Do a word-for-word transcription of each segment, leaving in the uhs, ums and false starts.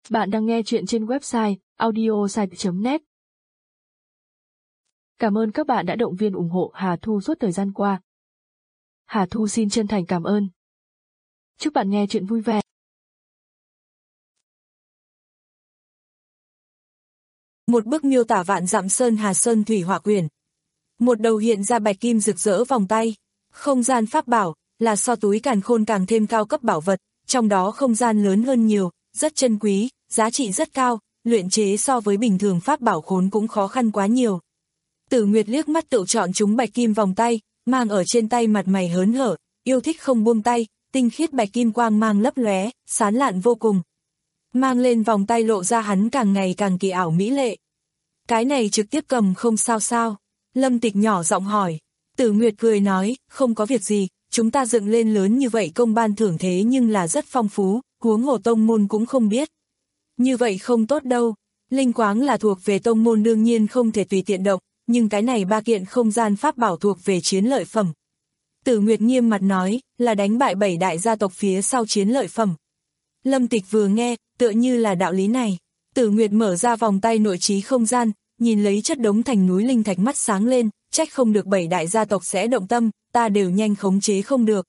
Bạn đang nghe chuyện trên website audiosite chấm net. Cảm ơn các bạn đã động viên ủng hộ Hà Thu suốt thời gian qua. Hà Thu xin chân thành cảm ơn. Chúc bạn nghe chuyện vui vẻ. Một bức miêu tả vạn dặm sơn hà sơn thủy hỏa quyển. Một đầu hiện ra bạch kim rực rỡ vòng tay. Không gian pháp bảo là so túi càn khôn càng thêm cao cấp bảo vật, trong đó không gian lớn hơn nhiều, rất chân quý, giá trị rất cao, luyện chế so với bình thường pháp bảo khốn cũng khó khăn quá nhiều. Tử Nguyệt liếc mắt tự chọn chúng bạch kim vòng tay, mang ở trên tay mặt mày hớn hở, yêu thích không buông tay, tinh khiết bạch kim quang mang lấp lóe, sán lạn vô cùng. Mang lên vòng tay lộ ra hắn càng ngày càng kỳ ảo mỹ lệ. Cái này trực tiếp cầm không sao sao? Lâm Tịch nhỏ giọng hỏi. Tử Nguyệt cười nói, không có việc gì, chúng ta dựng lên lớn như vậy công ban thưởng thế nhưng là rất phong phú, huống hồ tông môn cũng không biết. Như vậy không tốt đâu, linh quáng là thuộc về tông môn đương nhiên không thể tùy tiện động, nhưng cái này ba kiện không gian pháp bảo thuộc về chiến lợi phẩm. Tử Nguyệt nghiêm mặt nói, là đánh bại bảy đại gia tộc phía sau chiến lợi phẩm. Lâm Tịch vừa nghe, tựa như là đạo lý này. Tử Nguyệt mở ra vòng tay nội trí không gian, nhìn lấy chất đống thành núi linh thạch mắt sáng lên, trách không được bảy đại gia tộc sẽ động tâm, ta đều nhanh khống chế không được.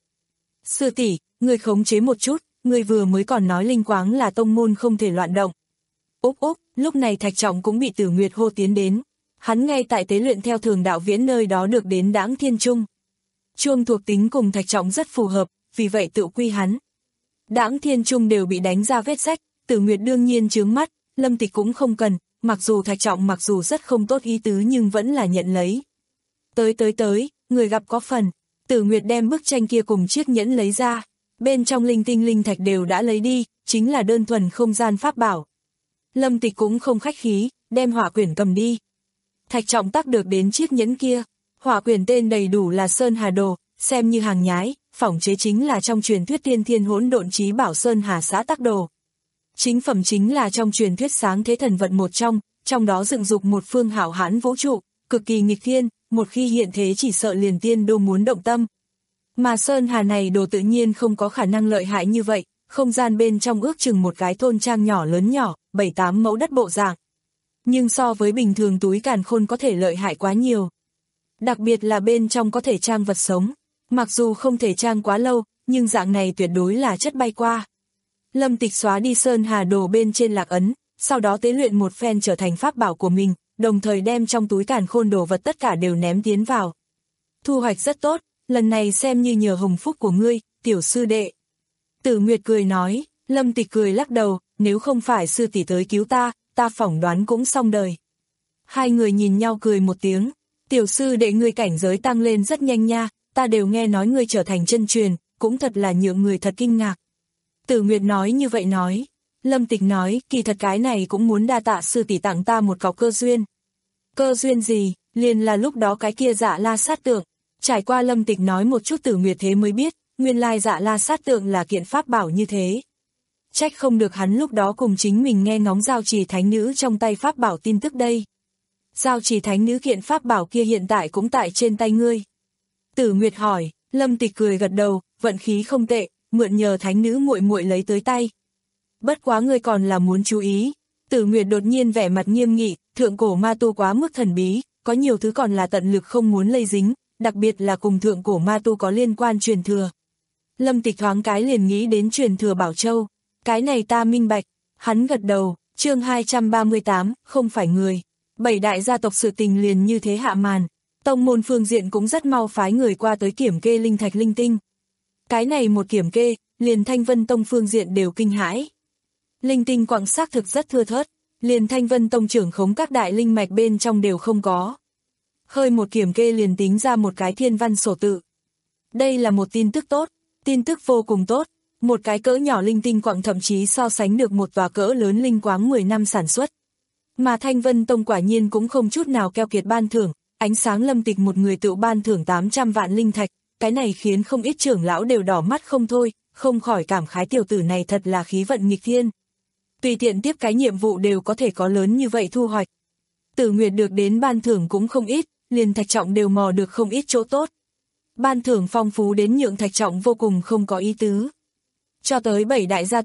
Sư tỷ, người khống chế một chút, người vừa mới còn nói linh quáng là tông môn không thể loạn động. Úp úp, lúc này Thạch Trọng cũng bị Tử Nguyệt hô tiến đến. Hắn ngay tại tế luyện theo thường đạo viễn nơi đó được đến Đãng Thiên Trung. Chuông thuộc tính cùng Thạch Trọng rất phù hợp, vì vậy tự quy hắn. Đãng Thiên Trung đều bị đánh ra vết rách, Tử Nguyệt đương nhiên chướng mắt, Lâm Tịch cũng không cần, mặc dù Thạch Trọng mặc dù rất không tốt ý tứ nhưng vẫn là nhận lấy. Tới tới tới, người gặp có phần, Tử Nguyệt đem bức tranh kia cùng chiếc nhẫn lấy ra, bên trong linh tinh linh thạch đều đã lấy đi, chính là đơn thuần không gian pháp bảo. Lâm Tịch cũng không khách khí, đem hỏa quyển cầm đi. Thạch Trọng tác được đến chiếc nhẫn kia, hỏa quyển tên đầy đủ là Sơn Hà Đồ, xem như hàng nhái, phỏng chế chính là trong truyền thuyết tiên thiên hỗn độn chí bảo Sơn Hà xã tắc đồ. Chính phẩm chính là trong truyền thuyết sáng thế thần vật một trong, trong đó dựng dục một phương hảo hãn vũ trụ, cực kỳ nghịch thiên, một khi hiện thế chỉ sợ liền tiên đô muốn động tâm. Mà Sơn Hà này đồ tự nhiên không có khả năng lợi hại như vậy, không gian bên trong ước chừng một cái thôn trang nhỏ lớn nhỏ, bảy tám mẫu đất bộ dạng. Nhưng so với bình thường túi càn khôn có thể lợi hại quá nhiều. Đặc biệt là bên trong có thể trang vật sống, mặc dù không thể trang quá lâu, nhưng dạng này tuyệt đối là chất bay qua. Lâm Tịch xóa đi Sơn Hà đồ bên trên lạc ấn, sau đó tế luyện một phen trở thành pháp bảo của mình, đồng thời đem trong túi càn khôn đồ vật tất cả đều ném tiến vào. Thu hoạch rất tốt, lần này xem như nhờ hồng phúc của ngươi, tiểu sư đệ. Tử Nguyệt cười nói, Lâm Tịch cười lắc đầu, nếu không phải sư tỷ tới cứu ta, ta phỏng đoán cũng xong đời. Hai người nhìn nhau cười một tiếng, tiểu sư đệ ngươi cảnh giới tăng lên rất nhanh nha, ta đều nghe nói ngươi trở thành chân truyền, cũng thật là nhượng người thật kinh ngạc. Tử Nguyệt nói như vậy nói, Lâm Tịch nói, kỳ thật cái này cũng muốn đa tạ sư tỷ tặng ta một cọc cơ duyên. Cơ duyên gì, liền là lúc đó cái kia Dạ La sát tượng, trải qua Lâm Tịch nói một chút Tử Nguyệt thế mới biết, nguyên lai Dạ La sát tượng là kiện pháp bảo như thế. Trách không được hắn lúc đó cùng chính mình nghe ngóng giao trì thánh nữ trong tay pháp bảo tin tức đây. Giao trì thánh nữ kiện pháp bảo kia hiện tại cũng tại trên tay ngươi. Tử Nguyệt hỏi, Lâm Tịch cười gật đầu, vận khí không tệ, mượn nhờ thánh nữ muội muội lấy tới tay. Bất quá ngươi còn là muốn chú ý. Tử Nguyệt đột nhiên vẻ mặt nghiêm nghị, thượng cổ ma tu quá mức thần bí, có nhiều thứ còn là tận lực không muốn lây dính, đặc biệt là cùng thượng cổ ma tu có liên quan truyền thừa. Lâm Tịch thoáng cái liền nghĩ đến truyền thừa Bảo Châu. Cái này ta minh bạch, hắn gật đầu, chương hai trăm ba mươi tám, không phải người. Bảy đại gia tộc sự tình liền như thế hạ màn, tông môn phương diện cũng rất mau phái người qua tới kiểm kê linh thạch linh tinh. Cái này một kiểm kê, liền Thanh Vân Tông phương diện đều kinh hãi. Linh tinh quặng xác thực rất thưa thớt, liền Thanh Vân Tông trưởng khống các đại linh mạch bên trong đều không có. Hơi một kiểm kê liền tính ra một cái thiên văn sổ tự. Đây là một tin tức tốt, tin tức vô cùng tốt. Một cái cỡ nhỏ linh tinh quặng thậm chí so sánh được một tòa cỡ lớn linh quáng mười năm sản xuất. Mà Thanh Vân Tông quả nhiên cũng không chút nào keo kiệt ban thưởng, ánh sáng Lâm Tịch một người tự ban thưởng tám trăm vạn linh thạch, cái này khiến không ít trưởng lão đều đỏ mắt không thôi, không khỏi cảm khái tiểu tử này thật là khí vận nghịch thiên. Tùy tiện tiếp cái nhiệm vụ đều có thể có lớn như vậy thu hoạch. Tử Nguyệt được đến ban thưởng cũng không ít, liền Thạch Trọng đều mò được không ít chỗ tốt. Ban thưởng phong phú đến nhượng Thạch Trọng vô cùng không có ý tứ. Cho tới bảy đại gia tộc,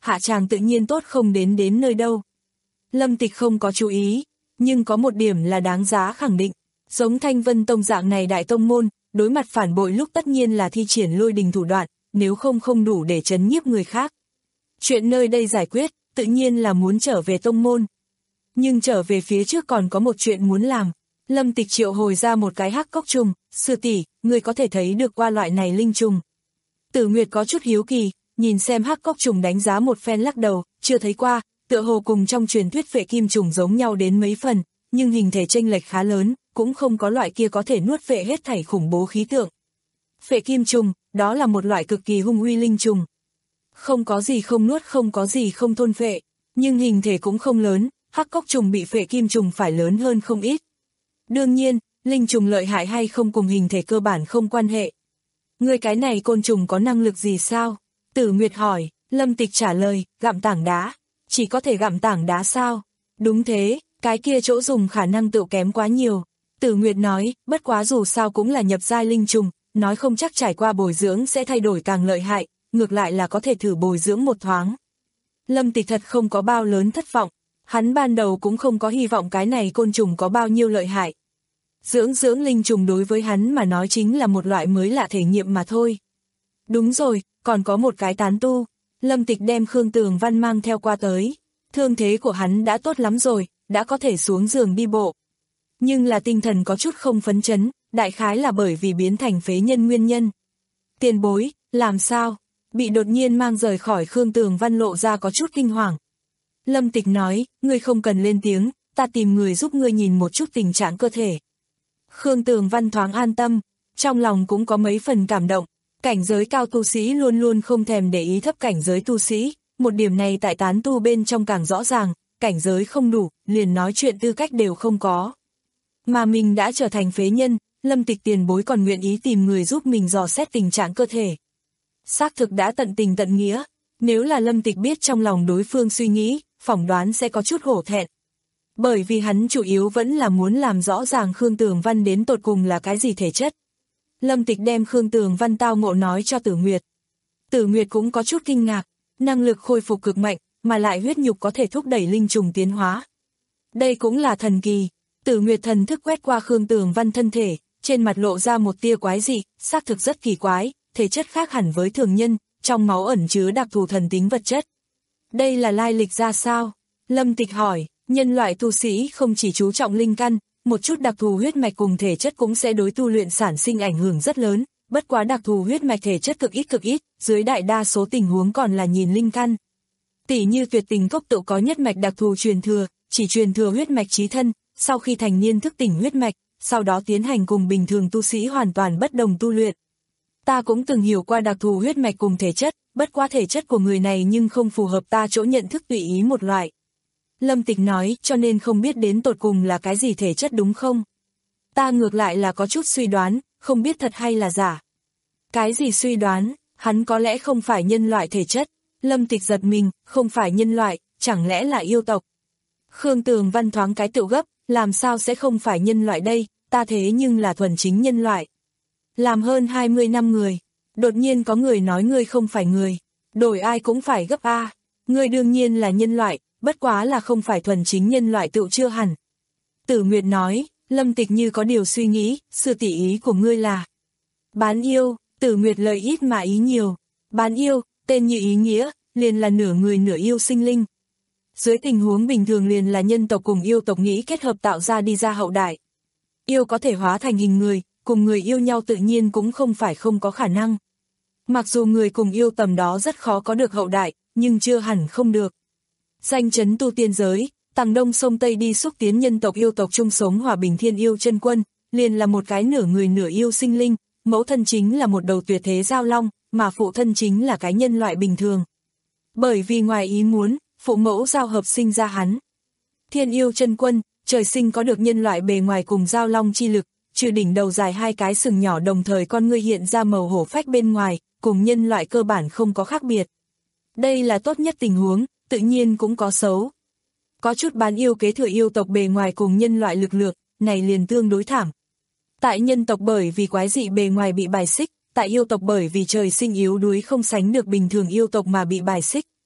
hạ tràng tự nhiên tốt không đến đến nơi đâu. Lâm Tịch không có chú ý, nhưng có một điểm là đáng giá khẳng định, giống Thanh Vân Tông dạng này đại tông môn, đối mặt phản bội lúc tất nhiên là thi triển lôi đình thủ đoạn, nếu không không đủ để trấn nhiếp người khác. Chuyện nơi đây giải quyết, tự nhiên là muốn trở về tông môn. Nhưng trở về phía trước còn có một chuyện muốn làm. Lâm Tịch triệu hồi ra một cái hắc cốc trùng, sư tỷ, người có thể thấy được qua loại này linh trùng. Tử Nguyệt có chút hiếu kỳ, nhìn xem hắc cốc trùng đánh giá một phen lắc đầu, chưa thấy qua, tựa hồ cùng trong truyền thuyết phệ kim trùng giống nhau đến mấy phần, nhưng hình thể chênh lệch khá lớn, cũng không có loại kia có thể nuốt phệ hết thảy khủng bố khí tượng. Phệ kim trùng, đó là một loại cực kỳ hung uy linh trùng. Không có gì không nuốt, không có gì không thôn phệ, nhưng hình thể cũng không lớn, hắc cốc trùng bị phệ kim trùng phải lớn hơn không ít. Đương nhiên, linh trùng lợi hại hay không cùng hình thể cơ bản không quan hệ. Người cái này côn trùng có năng lực gì sao? Tử Nguyệt hỏi. Lâm Tịch trả lời, gặm tảng đá. Chỉ có thể gặm tảng đá sao? Đúng thế, cái kia chỗ dùng khả năng tự kém quá nhiều. Tử Nguyệt nói, bất quá dù sao cũng là nhập giai linh trùng, nói không chắc trải qua bồi dưỡng sẽ thay đổi càng lợi hại, ngược lại là có thể thử bồi dưỡng một thoáng. Lâm Tịch thật không có bao lớn thất vọng, hắn ban đầu cũng không có hy vọng cái này côn trùng có bao nhiêu lợi hại. Dưỡng dưỡng linh trùng đối với hắn mà nói chính là một loại mới lạ thể nghiệm mà thôi. Đúng rồi, còn có một cái tán tu. Lâm Tịch đem Khương Tường Văn mang theo qua tới. Thương thế của hắn đã tốt lắm rồi, đã có thể xuống giường đi bộ. Nhưng là tinh thần có chút không phấn chấn, đại khái là bởi vì biến thành phế nhân nguyên nhân. Tiền bối, làm sao? Bị đột nhiên mang rời khỏi Khương Tường Văn lộ ra có chút kinh hoàng. Lâm Tịch nói, ngươi không cần lên tiếng, ta tìm người giúp ngươi nhìn một chút tình trạng cơ thể. Khương Tường Văn thoáng an tâm, trong lòng cũng có mấy phần cảm động. Cảnh giới cao tu sĩ luôn luôn không thèm để ý thấp cảnh giới tu sĩ, một điểm này tại tán tu bên trong càng rõ ràng, cảnh giới không đủ, liền nói chuyện tư cách đều không có. Mà mình đã trở thành phế nhân, Lâm Tịch tiền bối còn nguyện ý tìm người giúp mình dò xét tình trạng cơ thể. Xác thực đã tận tình tận nghĩa, nếu là Lâm Tịch biết trong lòng đối phương suy nghĩ, phỏng đoán sẽ có chút hổ thẹn. Bởi vì hắn chủ yếu vẫn là muốn làm rõ ràng Khương Tường Văn đến tột cùng là cái gì thể chất. Lâm Tịch đem Khương Tường Văn tao ngộ nói cho Tử Nguyệt. Tử Nguyệt cũng có chút kinh ngạc, năng lực khôi phục cực mạnh, mà lại huyết nhục có thể thúc đẩy linh trùng tiến hóa. Đây cũng là thần kỳ. Tử Nguyệt thần thức quét qua Khương Tường Văn thân thể, trên mặt lộ ra một tia quái dị, xác thực rất kỳ quái, thể chất khác hẳn với thường nhân, trong máu ẩn chứa đặc thù thần tính vật chất. Đây là lai lịch ra sao? Lâm Tịch hỏi, nhân loại tu sĩ không chỉ chú trọng linh căn, một chút đặc thù huyết mạch cùng thể chất cũng sẽ đối tu luyện sản sinh ảnh hưởng rất lớn, bất quá đặc thù huyết mạch thể chất cực ít cực ít, dưới đại đa số tình huống còn là nhìn linh căn. Tỷ như Tuyệt Tình Cốc tự có nhất mạch đặc thù truyền thừa, chỉ truyền thừa huyết mạch chí thân, sau khi thành niên thức tỉnh huyết mạch, sau đó tiến hành cùng bình thường tu sĩ hoàn toàn bất đồng tu luyện. Ta cũng từng hiểu qua đặc thù huyết mạch cùng thể chất, bất quá thể chất của người này nhưng không phù hợp ta chỗ nhận thức tùy ý một loại. Lâm Tịch nói, cho nên không biết đến tột cùng là cái gì thể chất đúng không? Ta ngược lại là có chút suy đoán, không biết thật hay là giả. Cái gì suy đoán, hắn có lẽ không phải nhân loại thể chất. Lâm Tịch giật mình, không phải nhân loại, chẳng lẽ là yêu tộc? Khương Tường Văn thoáng cái tựu gấp, làm sao sẽ không phải nhân loại đây, ta thế nhưng là thuần chính nhân loại. Làm hơn hai mươi năm người, đột nhiên có người nói ngươi không phải người, đổi ai cũng phải gấp A, ngươi đương nhiên là nhân loại, bất quá là không phải thuần chính nhân loại tựu chưa hẳn. Tử Nguyệt nói, Lâm Tịch như có điều suy nghĩ, sư tỷ ý của ngươi là bán yêu. Tử Nguyệt lời ít mà ý nhiều, bán yêu, tên như ý nghĩa, liền là nửa người nửa yêu sinh linh. Dưới tình huống bình thường liền là nhân tộc cùng yêu tộc nghĩ kết hợp tạo ra đi ra hậu đại. Yêu có thể hóa thành hình người, cùng người yêu nhau tự nhiên cũng không phải không có khả năng. Mặc dù người cùng yêu tầm đó rất khó có được hậu đại, nhưng chưa hẳn không được. Danh chấn tu tiên giới, Tằng Đông sông Tây đi xúc tiến nhân tộc yêu tộc chung sống hòa bình thiên yêu chân quân, liền là một cái nửa người nửa yêu sinh linh, mẫu thân chính là một đầu tuyệt thế giao long, mà phụ thân chính là cái nhân loại bình thường. Bởi vì ngoài ý muốn, phụ mẫu giao hợp sinh ra hắn. Thiên yêu chân quân, trời sinh có được nhân loại bề ngoài cùng giao long chi lực, trừ đỉnh đầu dài hai cái sừng nhỏ đồng thời con ngươi hiện ra màu hổ phách bên ngoài, cùng nhân loại cơ bản không có khác biệt. Đây là tốt nhất tình huống, tự nhiên cũng có xấu. Có chút bán yêu kế thừa yêu tộc bề ngoài cùng nhân loại lực lượng, này liền tương đối thảm. Tại nhân tộc bởi vì quái dị bề ngoài bị bài xích, tại yêu tộc bởi vì trời sinh yếu đuối không sánh được bình thường yêu tộc mà bị bài xích.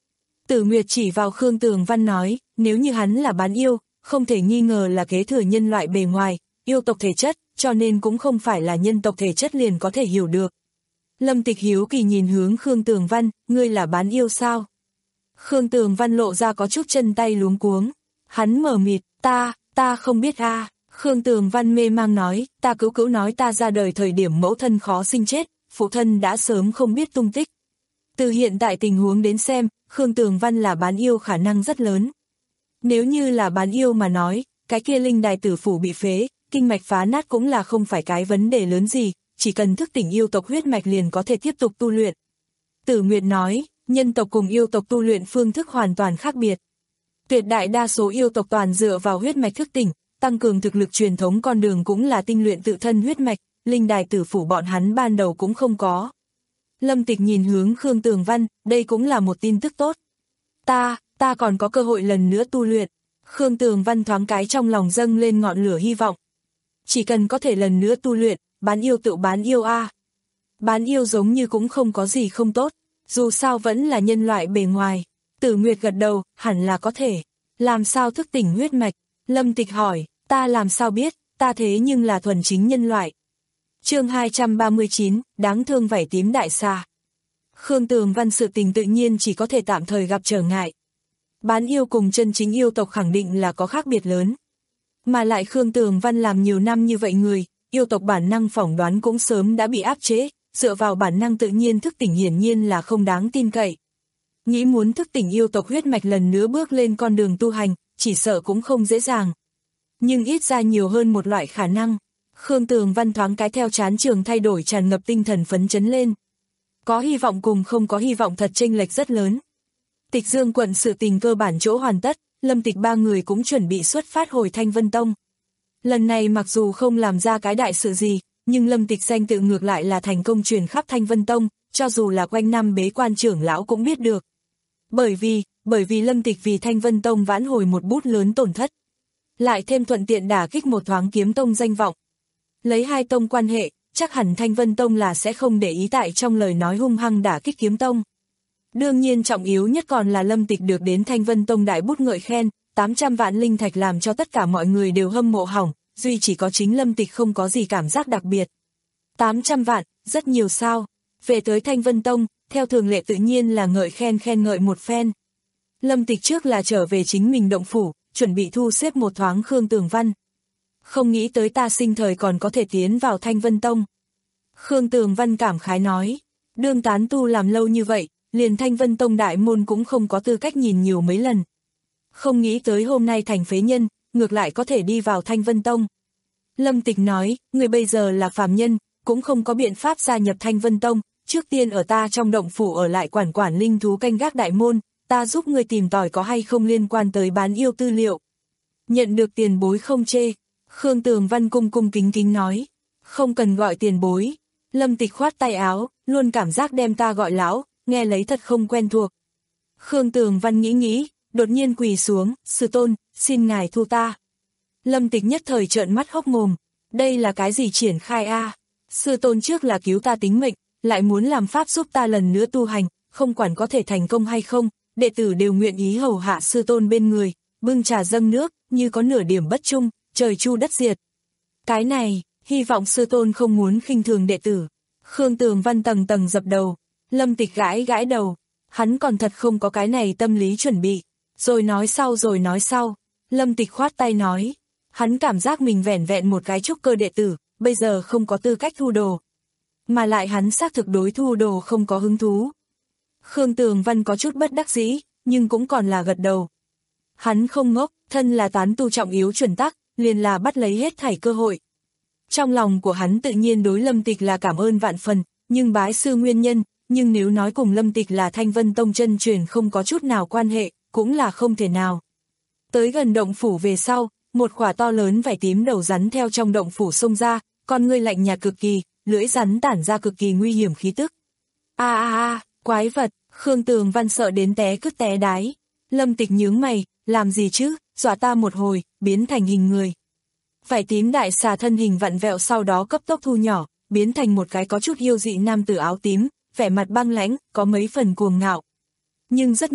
Tử Nguyệt chỉ vào Khương Tường Văn nói, nếu như hắn là bán yêu, không thể nghi ngờ là kế thừa nhân loại bề ngoài, yêu tộc thể chất, cho nên cũng không phải là nhân tộc thể chất liền có thể hiểu được. Lâm Tịch hiếu kỳ nhìn hướng Khương Tường Văn, ngươi là bán yêu sao? Khương Tường Văn lộ ra có chút chân tay luống cuống. Hắn mờ mịt, ta, ta không biết a. À. Khương Tường Văn mê mang nói, ta cứu cứu nói ta ra đời thời điểm mẫu thân khó sinh chết, phụ thân đã sớm không biết tung tích. Từ hiện tại tình huống đến xem, Khương Tường Văn là bán yêu khả năng rất lớn. Nếu như là bán yêu mà nói, cái kia linh đài tử phủ bị phế, kinh mạch phá nát cũng là không phải cái vấn đề lớn gì, chỉ cần thức tỉnh yêu tộc huyết mạch liền có thể tiếp tục tu luyện. Tử Nguyệt nói, nhân tộc cùng yêu tộc tu luyện phương thức hoàn toàn khác biệt. Tuyệt đại đa số yêu tộc toàn dựa vào huyết mạch thức tỉnh, tăng cường thực lực truyền thống con đường cũng là tinh luyện tự thân huyết mạch, linh đài tử phủ bọn hắn ban đầu cũng không có. Lâm Tịch nhìn hướng Khương Tường Văn, đây cũng là một tin tức tốt. Ta, ta còn có cơ hội lần nữa tu luyện. Khương Tường Văn thoáng cái trong lòng dâng lên ngọn lửa hy vọng. Chỉ cần có thể lần nữa tu luyện, bán yêu tự bán yêu a. À. Bán yêu giống như cũng không có gì không tốt, dù sao vẫn là nhân loại bề ngoài. Tử Nguyệt gật đầu, hẳn là có thể. Làm sao thức tỉnh huyết mạch? Lâm Tịch hỏi, ta làm sao biết, ta thế nhưng là thuần chính nhân loại. Chương hai trăm ba mươi chín, đáng thương vảy tím đại xà. Khương Tường Văn sự tình tự nhiên chỉ có thể tạm thời gặp trở ngại. Bán yêu cùng chân chính yêu tộc khẳng định là có khác biệt lớn. Mà lại Khương Tường Văn làm nhiều năm như vậy người, yêu tộc bản năng phỏng đoán cũng sớm đã bị áp chế, dựa vào bản năng tự nhiên thức tỉnh hiển nhiên là không đáng tin cậy. Nghĩ muốn thức tỉnh yêu tộc huyết mạch lần nữa bước lên con đường tu hành, chỉ sợ cũng không dễ dàng. Nhưng ít ra nhiều hơn một loại khả năng. Khương Tường Văn thoáng cái theo chán trường thay đổi tràn ngập tinh thần phấn chấn lên. Có hy vọng cùng không có hy vọng thật chênh lệch rất lớn. Tịch Dương quận sự tình cơ bản chỗ hoàn tất, Lâm Tịch ba người cũng chuẩn bị xuất phát hồi Thanh Vân Tông. Lần này mặc dù không làm ra cái đại sự gì, nhưng Lâm Tịch danh tự ngược lại là thành công truyền khắp Thanh Vân Tông, cho dù là quanh năm bế quan trưởng lão cũng biết được. Bởi vì, bởi vì Lâm Tịch vì Thanh Vân Tông vãn hồi một bút lớn tổn thất. Lại thêm thuận tiện đả kích một thoáng Kiếm Tông danh vọng. Lấy hai tông quan hệ, chắc hẳn Thanh Vân Tông là sẽ không để ý tại trong lời nói hung hăng đả kích Kiếm Tông. Đương nhiên trọng yếu nhất còn là Lâm Tịch được đến Thanh Vân Tông đại bút ngợi khen, tám trăm vạn linh thạch làm cho tất cả mọi người đều hâm mộ hỏng, duy chỉ có chính Lâm Tịch không có gì cảm giác đặc biệt. tám trăm vạn, rất nhiều sao. Về tới Thanh Vân Tông, theo thường lệ tự nhiên là ngợi khen khen ngợi một phen. Lâm Tịch trước là trở về chính mình động phủ, chuẩn bị thu xếp một thoáng Khương Tường Văn. Không nghĩ tới ta sinh thời còn có thể tiến vào Thanh Vân Tông. Khương Tường Văn cảm khái nói, đương tán tu làm lâu như vậy, liền Thanh Vân Tông đại môn cũng không có tư cách nhìn nhiều mấy lần. Không nghĩ tới hôm nay thành phế nhân, ngược lại có thể đi vào Thanh Vân Tông. Lâm Tịch nói, người bây giờ là phàm nhân, cũng không có biện pháp gia nhập Thanh Vân Tông, trước tiên ở ta trong động phủ ở lại quản quản linh thú canh gác đại môn, ta giúp người tìm tòi có hay không liên quan tới bán yêu tư liệu. Nhận được tiền bối không chê. Khương Tường Văn cung cung kính kính nói, không cần gọi tiền bối. Lâm Tịch khoát tay áo, luôn cảm giác đem ta gọi lão, nghe lấy thật không quen thuộc. Khương Tường Văn nghĩ nghĩ, đột nhiên quỳ xuống, sư tôn, xin ngài thu ta. Lâm Tịch nhất thời trợn mắt hốc mồm, đây là cái gì triển khai a? À? Sư tôn trước là cứu ta tính mệnh, lại muốn làm pháp giúp ta lần nữa tu hành, không quản có thể thành công hay không, đệ tử đều nguyện ý hầu hạ sư tôn bên người, bưng trà dâng nước, như có nửa điểm bất trung, trời chu đất diệt. Cái này, hy vọng sư tôn không muốn khinh thường đệ tử. Khương Tường Văn tầng tầng dập đầu, Lâm Tịch gãi gãi đầu, hắn còn thật không có cái này tâm lý chuẩn bị, rồi nói sau rồi nói sau. Lâm Tịch khoát tay nói, hắn cảm giác mình vẻn vẹn một cái trúc cơ đệ tử, bây giờ không có tư cách thu đồ. Mà lại hắn xác thực đối thu đồ không có hứng thú. Khương Tường Văn có chút bất đắc dĩ, nhưng cũng còn là gật đầu. Hắn không ngốc, thân là tán tu trọng yếu chuẩn tắc, liền là bắt lấy hết thảy cơ hội. Trong lòng của hắn tự nhiên đối Lâm Tịch là cảm ơn vạn phần, nhưng bái sư nguyên nhân, nhưng nếu nói cùng Lâm Tịch là Thanh Vân Tông chân truyền không có chút nào quan hệ, cũng là không thể nào. Tới gần động phủ về sau, một quả to lớn vảy tím đầu rắn theo trong động phủ xông ra, con ngươi lạnh nhạt cực kỳ, lưỡi rắn tản ra cực kỳ nguy hiểm khí tức. A a a, quái vật, Khương Tường Văn sợ đến té cứt té đái. Lâm Tịch nhướng mày, làm gì chứ, dọa ta một hồi, biến thành hình người. Vảy tím đại xà thân hình vặn vẹo sau đó cấp tốc thu nhỏ, biến thành một cái có chút yêu dị nam tử áo tím, vẻ mặt băng lãnh, có mấy phần cuồng ngạo. Nhưng rất nhanh,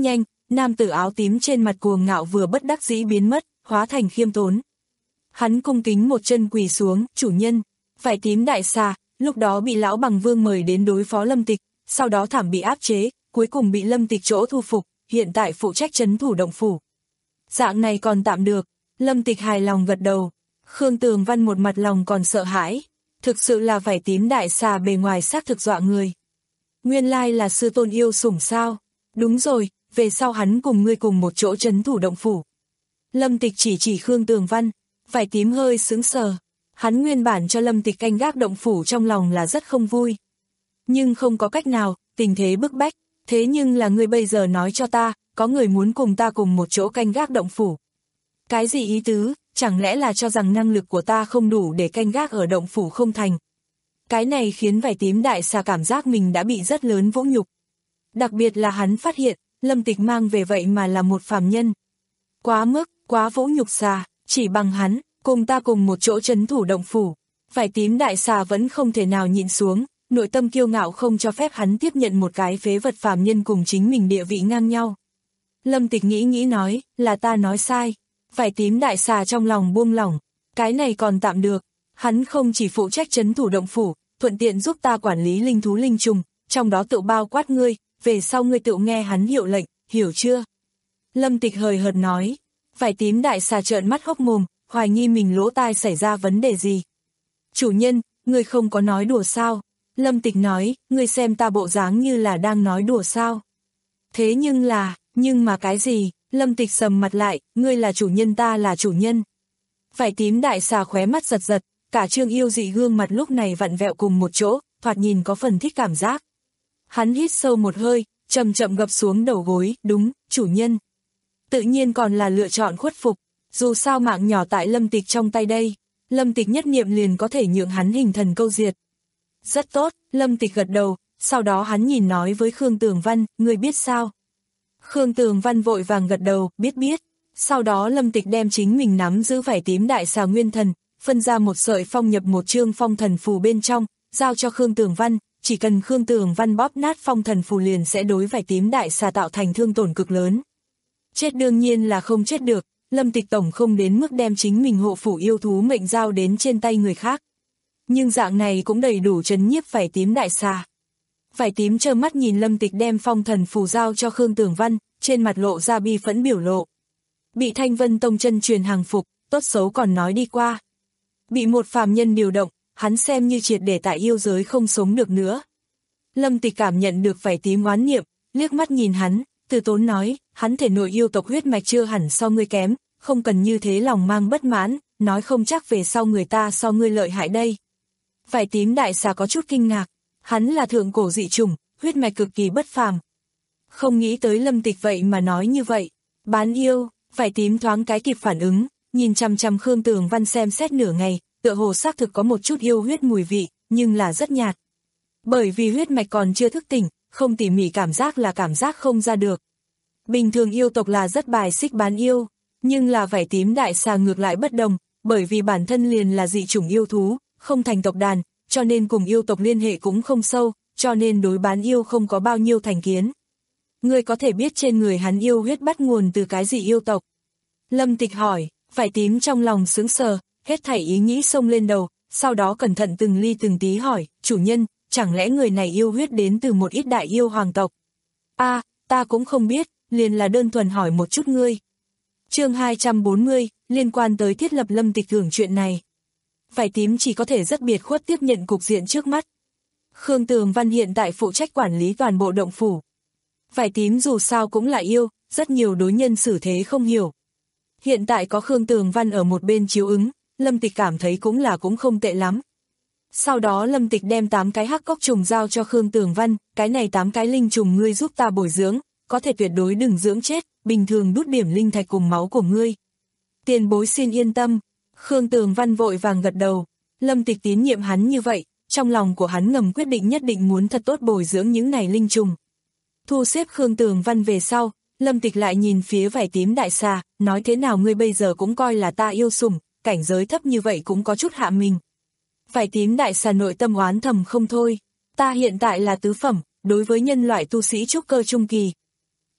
nam tử áo tím trên mặt cuồng ngạo vừa bất đắc dĩ biến mất, hóa thành khiêm tốn. Hắn cung kính một chân quỳ xuống, chủ nhân, vải tím đại xà, lúc đó bị lão bằng vương mời đến đối phó Lâm Tịch, sau đó thảm bị áp chế, cuối cùng bị Lâm Tịch chỗ thu phục, hiện tại phụ trách trấn thủ động phủ. Dạng này còn tạm được, Lâm Tịch hài lòng gật đầu. Khương Tường Văn một mặt lòng còn sợ hãi, thực sự là vải tím đại xà bề ngoài xác thực dọa người. Nguyên lai là sư tôn yêu sủng sao? Đúng rồi, về sau hắn cùng ngươi cùng một chỗ trấn thủ động phủ. Lâm Tịch chỉ chỉ Khương Tường Văn, vải tím hơi sững sờ. Hắn nguyên bản cho Lâm Tịch canh gác động phủ trong lòng là rất không vui. Nhưng không có cách nào, tình thế bức bách, thế nhưng là ngươi bây giờ nói cho ta, có người muốn cùng ta cùng một chỗ canh gác động phủ. Cái gì ý tứ, chẳng lẽ là cho rằng năng lực của ta không đủ để canh gác ở động phủ không thành. Cái này khiến vải tím đại xà cảm giác mình đã bị rất lớn vỗ nhục. Đặc biệt là hắn phát hiện, Lâm Tịch mang về vậy mà là một phàm nhân. Quá mức, quá vỗ nhục xà, chỉ bằng hắn, cùng ta cùng một chỗ trấn thủ động phủ. Vải tím đại xà vẫn không thể nào nhịn xuống, nội tâm kiêu ngạo không cho phép hắn tiếp nhận một cái phế vật phàm nhân cùng chính mình địa vị ngang nhau. Lâm Tịch nghĩ nghĩ nói, là ta nói sai. Vải tím đại xà trong lòng buông lỏng, cái này còn tạm được, hắn không chỉ phụ trách trấn thủ động phủ, thuận tiện giúp ta quản lý linh thú linh trùng, trong đó tự bao quát ngươi, về sau ngươi tự nghe hắn hiệu lệnh, hiểu chưa? Lâm Tịch hời hợt nói, vải tím đại xà trợn mắt hốc mồm, hoài nghi mình lỗ tai xảy ra vấn đề gì. Chủ nhân, ngươi không có nói đùa sao? Lâm Tịch nói, ngươi xem ta bộ dáng như là đang nói đùa sao? Thế nhưng là, nhưng mà cái gì? Lâm Tịch sầm mặt lại, ngươi là chủ nhân ta là chủ nhân. Vải tím đại xà khóe mắt giật giật, cả trương yêu dị gương mặt lúc này vặn vẹo cùng một chỗ, thoạt nhìn có phần thích cảm giác. Hắn hít sâu một hơi, chậm chậm gập xuống đầu gối, đúng, chủ nhân. Tự nhiên còn là lựa chọn khuất phục, dù sao mạng nhỏ tại Lâm Tịch trong tay đây, Lâm Tịch nhất niệm liền có thể nhượng hắn hình thần câu diệt. Rất tốt, Lâm Tịch gật đầu, sau đó hắn nhìn nói với Khương Tường Văn, ngươi biết sao? Khương Tường Văn vội vàng gật đầu, biết biết. Sau đó Lâm Tịch đem chính mình nắm giữ vải tím đại xà nguyên thần, phân ra một sợi phong nhập một chương phong thần phù bên trong, giao cho Khương Tường Văn, chỉ cần Khương Tường Văn bóp nát phong thần phù liền sẽ đối vải tím đại xà tạo thành thương tổn cực lớn. Chết đương nhiên là không chết được, Lâm Tịch tổng không đến mức đem chính mình hộ phủ yêu thú mệnh giao đến trên tay người khác. Nhưng dạng này cũng đầy đủ trấn nhiếp vải tím đại xà. Vải tím trơ mắt nhìn Lâm Tịch đem phong thần phù giao cho Khương Tường Văn, trên mặt lộ ra bi phẫn biểu lộ. Bị Thanh Vân Tông chân truyền hàng phục, tốt xấu còn nói đi qua. Bị một phàm nhân điều động, hắn xem như triệt để tại yêu giới không sống được nữa. Lâm Tịch cảm nhận được vải tím oán niệm, liếc mắt nhìn hắn, từ tốn nói, hắn thể nội yêu tộc huyết mạch chưa hẳn so ngươi kém, không cần như thế lòng mang bất mãn, nói không chắc về sau người ta so ngươi lợi hại đây. Vải tím đại xà có chút kinh ngạc, hắn là thượng cổ dị chủng, huyết mạch cực kỳ bất phàm. Không nghĩ tới Lâm Tịch vậy mà nói như vậy, bán yêu, vải tím thoáng cái kịp phản ứng, nhìn chằm chằm Khương Tường Văn xem xét nửa ngày, tựa hồ xác thực có một chút yêu huyết mùi vị, nhưng là rất nhạt. Bởi vì huyết mạch còn chưa thức tỉnh, không tỉ mỉ cảm giác là cảm giác không ra được. Bình thường yêu tộc là rất bài xích bán yêu, nhưng là vải tím đại xà ngược lại bất đồng, bởi vì bản thân liền là dị chủng yêu thú, không thành tộc đàn, cho nên cùng yêu tộc liên hệ cũng không sâu, cho nên đối bán yêu không có bao nhiêu thành kiến. Ngươi có thể biết trên người hắn yêu huyết bắt nguồn từ cái gì yêu tộc? Lâm Tịch hỏi, vải tím trong lòng sững sờ, hết thảy ý nghĩ xông lên đầu, sau đó cẩn thận từng ly từng tí hỏi, chủ nhân, chẳng lẽ người này yêu huyết đến từ một ít đại yêu hoàng tộc? A, à, ta cũng không biết, liền là đơn thuần hỏi một chút ngươi. Chương hai trăm bốn mươi, liên quan tới thiết lập Lâm Tịch hưởng chuyện này. Vải tím chỉ có thể rất biệt khuất tiếp nhận cục diện trước mắt. Khương Tường Văn hiện tại phụ trách quản lý toàn bộ động phủ. Vải tím dù sao cũng là yêu, rất nhiều đối nhân xử thế không hiểu. Hiện tại có Khương Tường Văn ở một bên chiếu ứng, Lâm Tịch cảm thấy cũng là cũng không tệ lắm. Sau đó Lâm Tịch đem tám cái hắc cốc trùng giao cho Khương Tường Văn, cái này tám cái linh trùng ngươi giúp ta bồi dưỡng, có thể tuyệt đối đừng dưỡng chết, bình thường đút điểm linh thạch cùng máu của ngươi. Tiền bối xin yên tâm. Khương Tường Văn vội vàng gật đầu, Lâm Tịch tín nhiệm hắn như vậy, trong lòng của hắn ngầm quyết định nhất định muốn thật tốt bồi dưỡng những này linh trùng. Thu xếp Khương Tường Văn về sau, Lâm Tịch lại nhìn phía vải tím đại xà, nói thế nào ngươi bây giờ cũng coi là ta yêu sủng, cảnh giới thấp như vậy cũng có chút hạ mình. Vải tím đại xà nội tâm oán thầm không thôi, ta hiện tại là tứ phẩm, đối với nhân loại tu sĩ trúc cơ trung kỳ.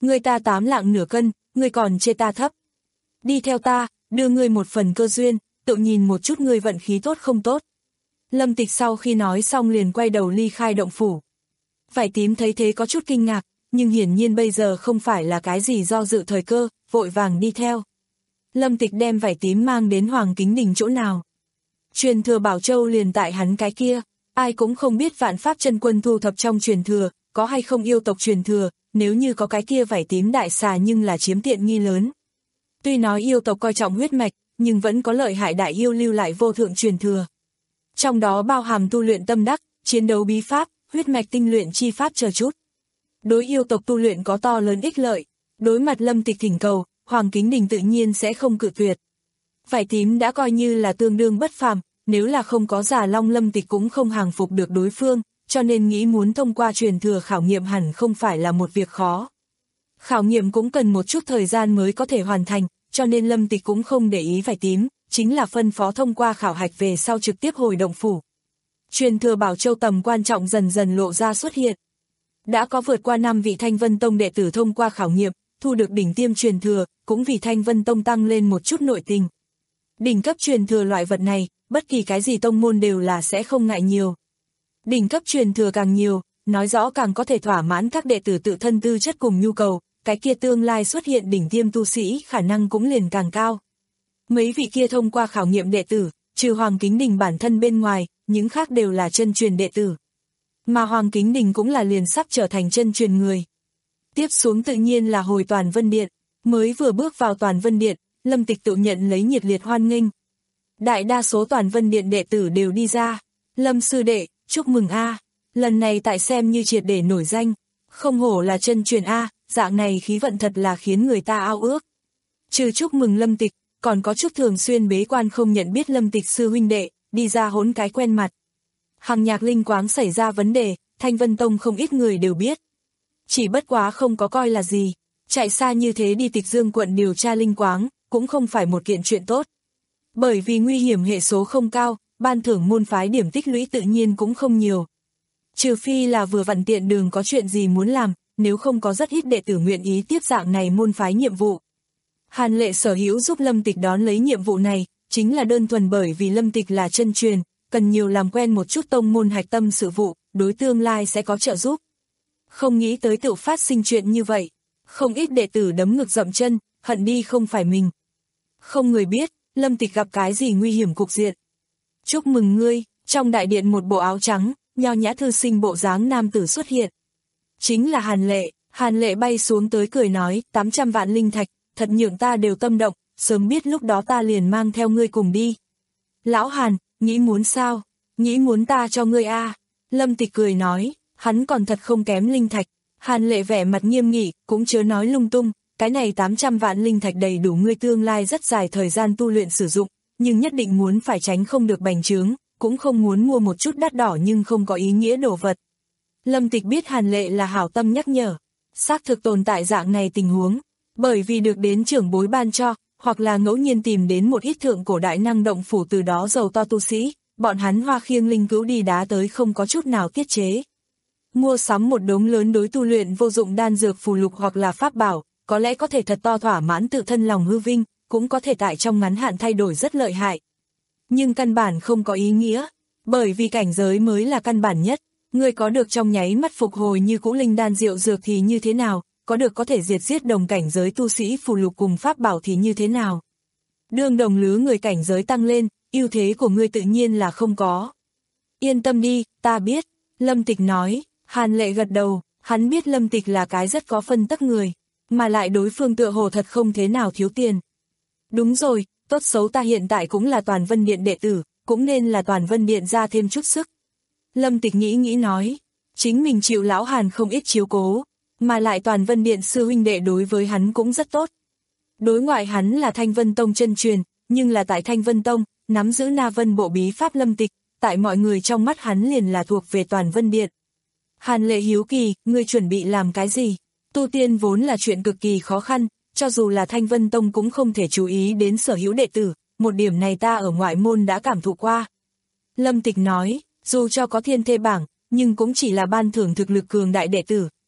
Ngươi ta tám lạng nửa cân, ngươi còn chê ta thấp. Đi theo ta, đưa ngươi một phần cơ duyên, tự nhìn một chút ngươi vận khí tốt không tốt. Lâm Tịch sau khi nói xong liền quay đầu ly khai động phủ. Vải tím thấy thế có chút kinh ngạc, nhưng hiển nhiên bây giờ không phải là cái gì do dự thời cơ, vội vàng đi theo. Lâm Tịch đem vải tím mang đến Hoàng Kính Đình chỗ nào. Truyền thừa Bảo Châu liền tại hắn cái kia, ai cũng không biết Vạn Pháp Chân Quân thu thập trong truyền thừa, có hay không yêu tộc truyền thừa, nếu như có cái kia vải tím đại xà nhưng là chiếm tiện nghi lớn. Tuy nói yêu tộc coi trọng huyết mạch, nhưng vẫn có lợi hại đại yêu lưu lại vô thượng truyền thừa. Trong đó bao hàm tu luyện tâm đắc, chiến đấu bí pháp, huyết mạch tinh luyện chi pháp chờ chút. Đối yêu tộc tu luyện có to lớn ích lợi, đối mặt Lâm Tịch thỉnh cầu, Hoàng Kính Đình tự nhiên sẽ không cự tuyệt. Vải tím đã coi như là tương đương bất phàm, nếu là không có Già Long Lâm Tịch cũng không hàng phục được đối phương, cho nên nghĩ muốn thông qua truyền thừa khảo nghiệm hẳn không phải là một việc khó. Khảo nghiệm cũng cần một chút thời gian mới có thể hoàn thành, cho nên Lâm Tịch cũng không để ý vải tím, chính là phân phó thông qua khảo hạch về sau trực tiếp hồi động phủ. Truyền thừa Bảo Châu tầm quan trọng dần dần lộ ra xuất hiện. Đã có vượt qua năm vị Thanh Vân Tông đệ tử thông qua khảo nghiệm, thu được đỉnh tiêm truyền thừa, cũng vì Thanh Vân Tông tăng lên một chút nội tình. Đỉnh cấp truyền thừa loại vật này, bất kỳ cái gì tông môn đều là sẽ không ngại nhiều. Đỉnh cấp truyền thừa càng nhiều, nói rõ càng có thể thỏa mãn các đệ tử tự thân tư chất cùng nhu cầu, cái kia tương lai xuất hiện đỉnh tiêm tu sĩ khả năng cũng liền càng cao. Mấy vị kia thông qua khảo nghiệm đệ tử, trừ Hoàng Kính Đình bản thân bên ngoài, những khác đều là chân truyền đệ tử. Mà Hoàng Kính Đình cũng là liền sắp trở thành chân truyền người. Tiếp xuống tự nhiên là hồi Toàn Vân Điện, mới vừa bước vào Toàn Vân Điện, Lâm Tịch tự nhận lấy nhiệt liệt hoan nghênh. Đại đa số Toàn Vân Điện đệ tử đều đi ra. Lâm sư đệ, chúc mừng a, lần này tại xem như triệt để nổi danh, không hổ là chân truyền a, dạng này khí vận thật là khiến người ta ao ước. Trừ chúc mừng Lâm Tịch, còn có chút thường xuyên bế quan không nhận biết Lâm Tịch sư huynh đệ, đi ra hỗn cái quen mặt. Hằng Nhạc Linh Quáng xảy ra vấn đề, Thanh Vân Tông không ít người đều biết. Chỉ bất quá không có coi là gì, chạy xa như thế đi Tịch Dương quận điều tra Linh Quáng, cũng không phải một kiện chuyện tốt. Bởi vì nguy hiểm hệ số không cao, ban thưởng môn phái điểm tích lũy tự nhiên cũng không nhiều. Trừ phi là vừa vặn tiện đường có chuyện gì muốn làm, nếu không có rất ít đệ tử nguyện ý tiếp dạng này môn phái nhiệm vụ. Hàn Lệ sở hữu giúp Lâm Tịch đón lấy nhiệm vụ này, chính là đơn thuần bởi vì Lâm Tịch là chân truyền, cần nhiều làm quen một chút tông môn hạch tâm sự vụ, đối tương lai sẽ có trợ giúp. Không nghĩ tới tự phát sinh chuyện như vậy, không ít đệ tử đấm ngực dậm chân, hận đi không phải mình. Không người biết, Lâm Tịch gặp cái gì nguy hiểm cục diện. Chúc mừng ngươi, trong đại điện một bộ áo trắng, nho nhã thư sinh bộ dáng nam tử xuất hiện. Chính là Hàn Lệ, Hàn Lệ bay xuống tới cười nói, tám trăm vạn linh thạch, thật nhượng ta đều tâm động, sớm biết lúc đó ta liền mang theo ngươi cùng đi. Lão Hàn, nghĩ muốn sao? Nghĩ muốn ta cho ngươi a? Lâm Tịch cười nói, hắn còn thật không kém linh thạch. Hàn Lệ vẻ mặt nghiêm nghị, cũng chớ nói lung tung, cái này tám trăm vạn linh thạch đầy đủ ngươi tương lai rất dài thời gian tu luyện sử dụng, nhưng nhất định muốn phải tránh không được bành trướng, cũng không muốn mua một chút đắt đỏ nhưng không có ý nghĩa đồ vật. Lâm Tịch biết Hàn Lệ là hảo tâm nhắc nhở, xác thực tồn tại dạng này tình huống, bởi vì được đến trưởng bối ban cho, hoặc là ngẫu nhiên tìm đến một ít thượng cổ đại năng động phủ từ đó giàu to tu sĩ, bọn hắn hoa khiêng linh cữu đi đá tới không có chút nào tiết chế. Mua sắm một đống lớn đối tu luyện vô dụng đan dược phù lục hoặc là pháp bảo, có lẽ có thể thật to thỏa mãn tự thân lòng hư vinh, cũng có thể tại trong ngắn hạn thay đổi rất lợi hại. Nhưng căn bản không có ý nghĩa, bởi vì cảnh giới mới là căn bản nhất, người có được trong nháy mắt phục hồi như cũ linh đan diệu dược thì như thế nào, có được có thể diệt giết đồng cảnh giới tu sĩ phù lục cùng pháp bảo thì như thế nào. Đương đồng lứa người cảnh giới tăng lên, ưu thế của ngươi tự nhiên là không có. Yên tâm đi, ta biết, Lâm Tịch nói. Hàn Lệ gật đầu, hắn biết Lâm Tịch là cái rất có phân tắc người, mà lại đối phương tựa hồ thật không thế nào thiếu tiền. Đúng rồi, tốt xấu ta hiện tại cũng là Toàn Vân Điện đệ tử, cũng nên là Toàn Vân Điện ra thêm chút sức. Lâm Tịch nghĩ nghĩ nói, chính mình chịu lão Hàn không ít chiếu cố, mà lại Toàn Vân Điện sư huynh đệ đối với hắn cũng rất tốt. Đối ngoại hắn là Thanh Vân Tông chân truyền, nhưng là tại Thanh Vân Tông, nắm giữ Na Vân bộ bí pháp Lâm Tịch, tại mọi người trong mắt hắn liền là thuộc về Toàn Vân Điện. Hàn Lệ hiếu kỳ, ngươi chuẩn bị làm cái gì? Tu tiên vốn là chuyện cực kỳ khó khăn, cho dù là Thanh Vân Tông cũng không thể chú ý đến sở hữu đệ tử, một điểm này ta ở ngoại môn đã cảm thụ qua. Lâm Tịch nói, dù cho có thiên thê bảng, nhưng cũng chỉ là ban thưởng thực lực cường đại đệ tử,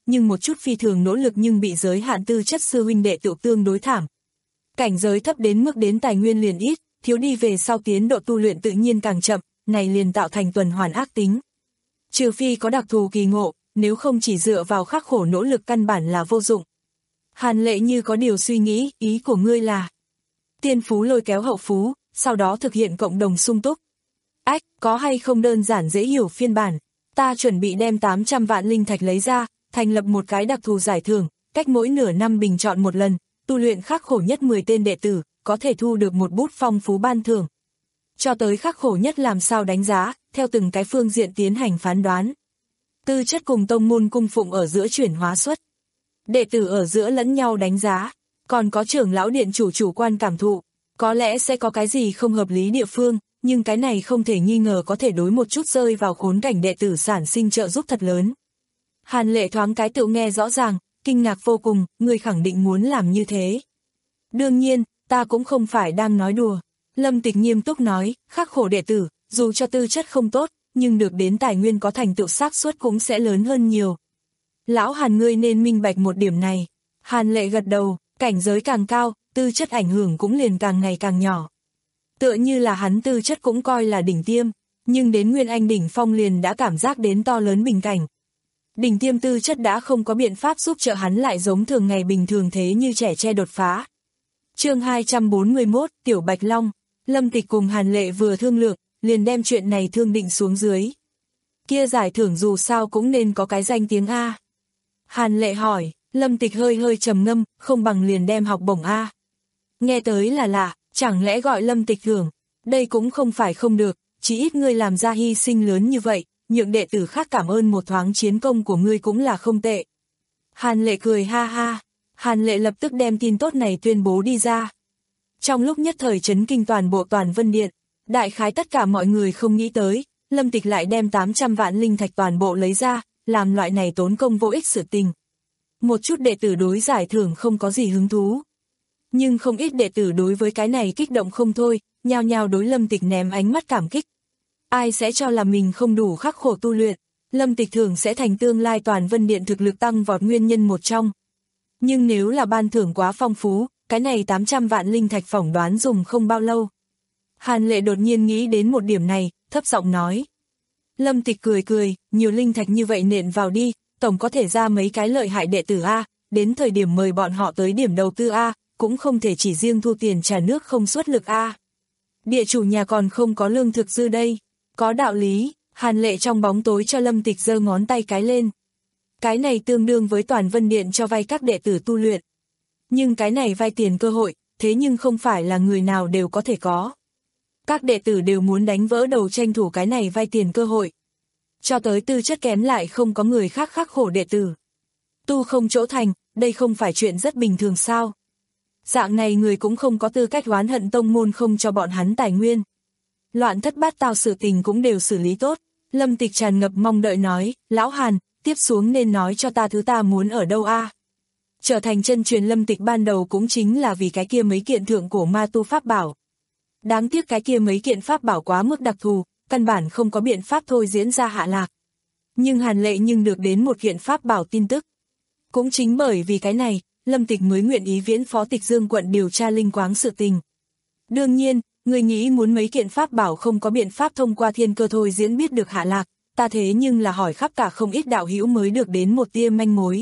nhưng một chút phi thường nỗ lực nhưng bị giới hạn tư chất sư huynh đệ tự tương đối thảm. Cảnh giới thấp đến mức đến tài nguyên liền ít, thiếu đi về sau tiến độ tu luyện tự nhiên càng chậm, này liền tạo thành tuần hoàn ác tính. Trừ phi có đặc thù kỳ ngộ, nếu không chỉ dựa vào khắc khổ nỗ lực căn bản là vô dụng. Hàn Lệ như có điều suy nghĩ, ý của ngươi là tiên phú lôi kéo hậu phú, sau đó thực hiện cộng đồng sung túc. Ách, có hay không đơn giản dễ hiểu phiên bản, ta chuẩn bị đem tám trăm vạn linh thạch lấy ra, thành lập một cái đặc thù giải thưởng, cách mỗi nửa năm bình chọn một lần, tu luyện khắc khổ nhất mười tên đệ tử, có thể thu được một bút phong phú ban thưởng. Cho tới khắc khổ nhất làm sao đánh giá, theo từng cái phương diện tiến hành phán đoán. Tư chất cùng tông môn cung phụng ở giữa chuyển hóa suất. Đệ tử ở giữa lẫn nhau đánh giá, còn có trưởng lão điện chủ chủ quan cảm thụ, có lẽ sẽ có cái gì không hợp lý địa phương, nhưng cái này không thể nghi ngờ có thể đối một chút rơi vào khốn cảnh đệ tử sản sinh trợ giúp thật lớn. Hàn Lệ thoáng cái tự nghe rõ ràng, kinh ngạc vô cùng, người khẳng định muốn làm như thế. Đương nhiên, ta cũng không phải đang nói đùa. Lâm Tịch nghiêm túc nói, khắc khổ đệ tử, dù cho tư chất không tốt, nhưng được đến tài nguyên có thành tựu xác suất cũng sẽ lớn hơn nhiều. Lão Hàn ngươi nên minh bạch một điểm này. Hàn Lệ gật đầu, cảnh giới càng cao, tư chất ảnh hưởng cũng liền càng ngày càng nhỏ. Tựa như là hắn tư chất cũng coi là đỉnh tiêm, nhưng đến Nguyên Anh đỉnh phong liền đã cảm giác đến to lớn bình cảnh. Đỉnh tiêm tư chất đã không có biện pháp giúp trợ hắn lại giống thường ngày bình thường thế như trẻ tre đột phá. Chương hai trăm bốn mươi mốt, Tiểu Bạch Long. Lâm Tịch cùng Hàn Lệ vừa thương lượng, liền đem chuyện này thương định xuống dưới. Kia giải thưởng dù sao cũng nên có cái danh tiếng A. Hàn Lệ hỏi, Lâm Tịch hơi hơi trầm ngâm, không bằng liền đem học bổng A. Nghe tới là lạ, chẳng lẽ gọi Lâm Tịch thưởng, đây cũng không phải không được, chỉ ít ngươi làm ra hy sinh lớn như vậy, nhượng đệ tử khác cảm ơn một thoáng chiến công của ngươi cũng là không tệ. Hàn Lệ cười ha ha, Hàn Lệ lập tức đem tin tốt này tuyên bố đi ra. Trong lúc nhất thời chấn kinh toàn bộ Toàn Vân Điện, đại khái tất cả mọi người không nghĩ tới, Lâm Tịch lại đem tám trăm vạn linh thạch toàn bộ lấy ra, làm loại này tốn công vô ích sự tình. Một chút đệ tử đối giải thưởng không có gì hứng thú. Nhưng không ít đệ tử đối với cái này kích động không thôi, nhao nhao đối Lâm Tịch ném ánh mắt cảm kích. Ai sẽ cho là mình không đủ khắc khổ tu luyện, Lâm Tịch thưởng sẽ thành tương lai Toàn Vân Điện thực lực tăng vọt nguyên nhân một trong. Nhưng nếu là ban thưởng quá phong phú, cái này tám trăm vạn linh thạch phỏng đoán dùng không bao lâu. Hàn Lệ đột nhiên nghĩ đến một điểm này, thấp giọng nói. Lâm Tịch cười cười, nhiều linh thạch như vậy nện vào đi, tổng có thể ra mấy cái lợi hại đệ tử A, đến thời điểm mời bọn họ tới điểm đầu tư A, cũng không thể chỉ riêng thu tiền trả nước không xuất lực A. Địa chủ nhà còn không có lương thực dư đây, có đạo lý, Hàn Lệ trong bóng tối cho Lâm Tịch giơ ngón tay cái lên. Cái này tương đương với Toàn Vân Điện cho vay các đệ tử tu luyện. Nhưng cái này vay tiền cơ hội, thế nhưng không phải là người nào đều có thể có. Các đệ tử đều muốn đánh vỡ đầu tranh thủ cái này vay tiền cơ hội. Cho tới tư chất kém lại không có người khác khắc khổ đệ tử. Tu không chỗ thành, đây không phải chuyện rất bình thường sao. Dạng này người cũng không có tư cách oán hận tông môn không cho bọn hắn tài nguyên. Loạn thất bát tao sự tình cũng đều xử lý tốt. Lâm Tịch tràn ngập mong đợi nói, Lão Hàn, tiếp xuống nên nói cho ta thứ ta muốn ở đâu a? Trở thành chân truyền Lâm Tịch ban đầu cũng chính là vì cái kia mấy kiện thượng cổ ma tu pháp bảo. Đáng tiếc cái kia mấy kiện pháp bảo quá mức đặc thù, căn bản không có biện pháp thôi diễn ra hạ lạc. Nhưng Hàn Lệ nhưng được đến một kiện pháp bảo tin tức. Cũng chính bởi vì cái này, Lâm Tịch mới nguyện ý viễn phó Tịch Dương quận điều tra linh quáng sự tình. Đương nhiên, người nghĩ muốn mấy kiện pháp bảo không có biện pháp thông qua thiên cơ thôi diễn biết được hạ lạc, ta thế nhưng là hỏi khắp cả không ít đạo hữu mới được đến một tia manh mối.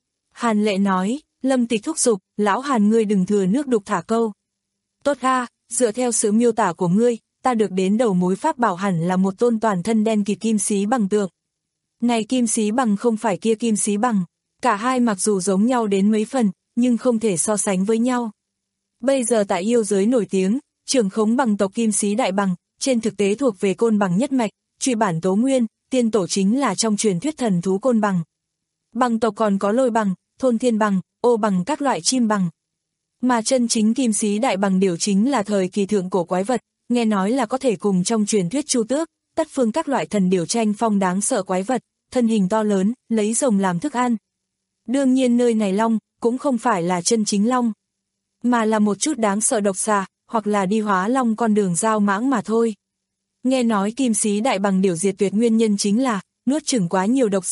Hàn Lệ nói, Lâm Tịch thúc giục, Lão Hàn ngươi đừng thừa nước đục thả câu. Tốt ha, dựa theo sự miêu tả của ngươi, ta được đến đầu mối pháp bảo hẳn là một tôn toàn thân đen kịt kim xí bằng tượng. Này kim xí bằng không phải kia kim xí bằng, cả hai mặc dù giống nhau đến mấy phần, nhưng không thể so sánh với nhau. Bây giờ tại yêu giới nổi tiếng, trưởng khống bằng tộc kim xí đại bằng, trên thực tế thuộc về côn bằng nhất mạch, truy bản tố nguyên, tiên tổ chính là trong truyền thuyết thần thú côn bằng. Bằng tộc còn có lôi bằng, thôn thiên bằng, ô bằng các loại chim bằng. Mà chân chính kim xí đại bằng điều chính là thời kỳ thượng cổ quái vật, nghe nói là có thể cùng trong truyền thuyết Chu Tước, Tất Phương các loại thần điểu tranh phong đáng sợ quái vật, thân hình to lớn, lấy rồng làm thức ăn. Đương nhiên nơi này long, cũng không phải là chân chính long, mà là một chút đáng sợ độc xà, hoặc là đi hóa long con đường giao mãng mà thôi. Nghe nói kim xí đại bằng điểu diệt tuyệt nguyên nhân chính là, nuốt chửng quá nhiều độc xà,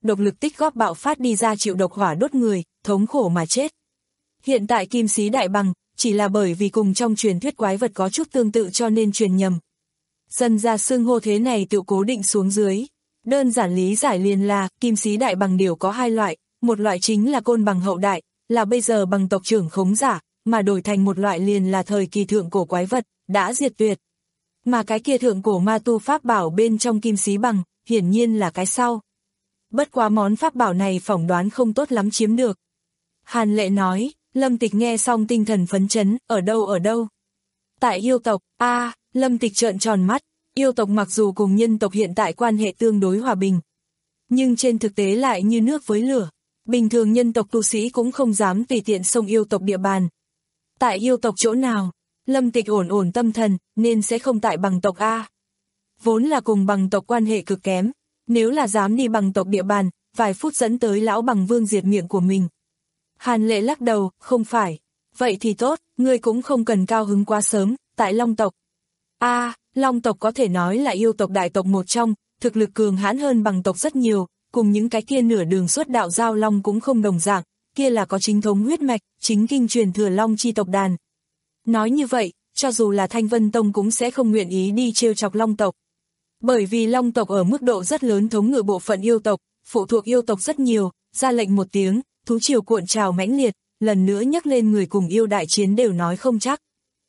độc lực tích góp bạo phát đi ra chịu độc hỏa đốt người, thống khổ mà chết. Hiện tại Kim Sĩ Đại Bằng, chỉ là bởi vì cùng trong truyền thuyết quái vật có chút tương tự cho nên truyền nhầm. Dần ra xưng hô thế này tự cố định xuống dưới. Đơn giản lý giải liền là, Kim Sĩ Đại Bằng đều có hai loại, một loại chính là côn bằng hậu đại, là bây giờ bằng tộc trưởng khống giả, mà đổi thành một loại liền là thời kỳ thượng cổ quái vật, đã diệt tuyệt. Mà cái kia thượng cổ ma tu pháp bảo bên trong Kim Sĩ Bằng, hiển nhiên là cái sau. Bất quá món pháp bảo này phỏng đoán không tốt lắm chiếm được. Hàn Lệ nói, Lâm Tịch nghe xong tinh thần phấn chấn, ở đâu ở đâu? Tại yêu tộc, a à, Lâm Tịch trợn tròn mắt, yêu tộc mặc dù cùng nhân tộc hiện tại quan hệ tương đối hòa bình, nhưng trên thực tế lại như nước với lửa. Bình thường nhân tộc tu sĩ cũng không dám tùy tiện xông yêu tộc địa bàn. Tại yêu tộc chỗ nào? Lâm Tịch ổn ổn tâm thần, nên sẽ không tại bằng tộc A. Vốn là cùng bằng tộc quan hệ cực kém, nếu là dám đi bằng tộc địa bàn, vài phút dẫn tới lão bằng vương diệt miệng của mình. Hàn Lệ lắc đầu, không phải. Vậy thì tốt, ngươi cũng không cần cao hứng quá sớm, tại Long tộc. A, Long tộc có thể nói là yêu tộc đại tộc một trong, thực lực cường hãn hơn bằng tộc rất nhiều, cùng những cái kia nửa đường xuất đạo giao long cũng không đồng dạng, kia là có chính thống huyết mạch, chính kinh truyền thừa long chi tộc đàn. Nói như vậy, cho dù là Thanh Vân Tông cũng sẽ không nguyện ý đi trêu chọc Long tộc. Bởi vì Long tộc ở mức độ rất lớn thống ngự bộ phận yêu tộc, phụ thuộc yêu tộc rất nhiều, ra lệnh một tiếng, thú triều cuộn trào mãnh liệt, lần nữa nhắc lên người cùng yêu đại chiến đều nói không chắc.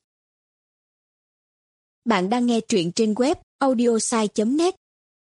Bạn đang nghe truyện trên web audiosai chấm net.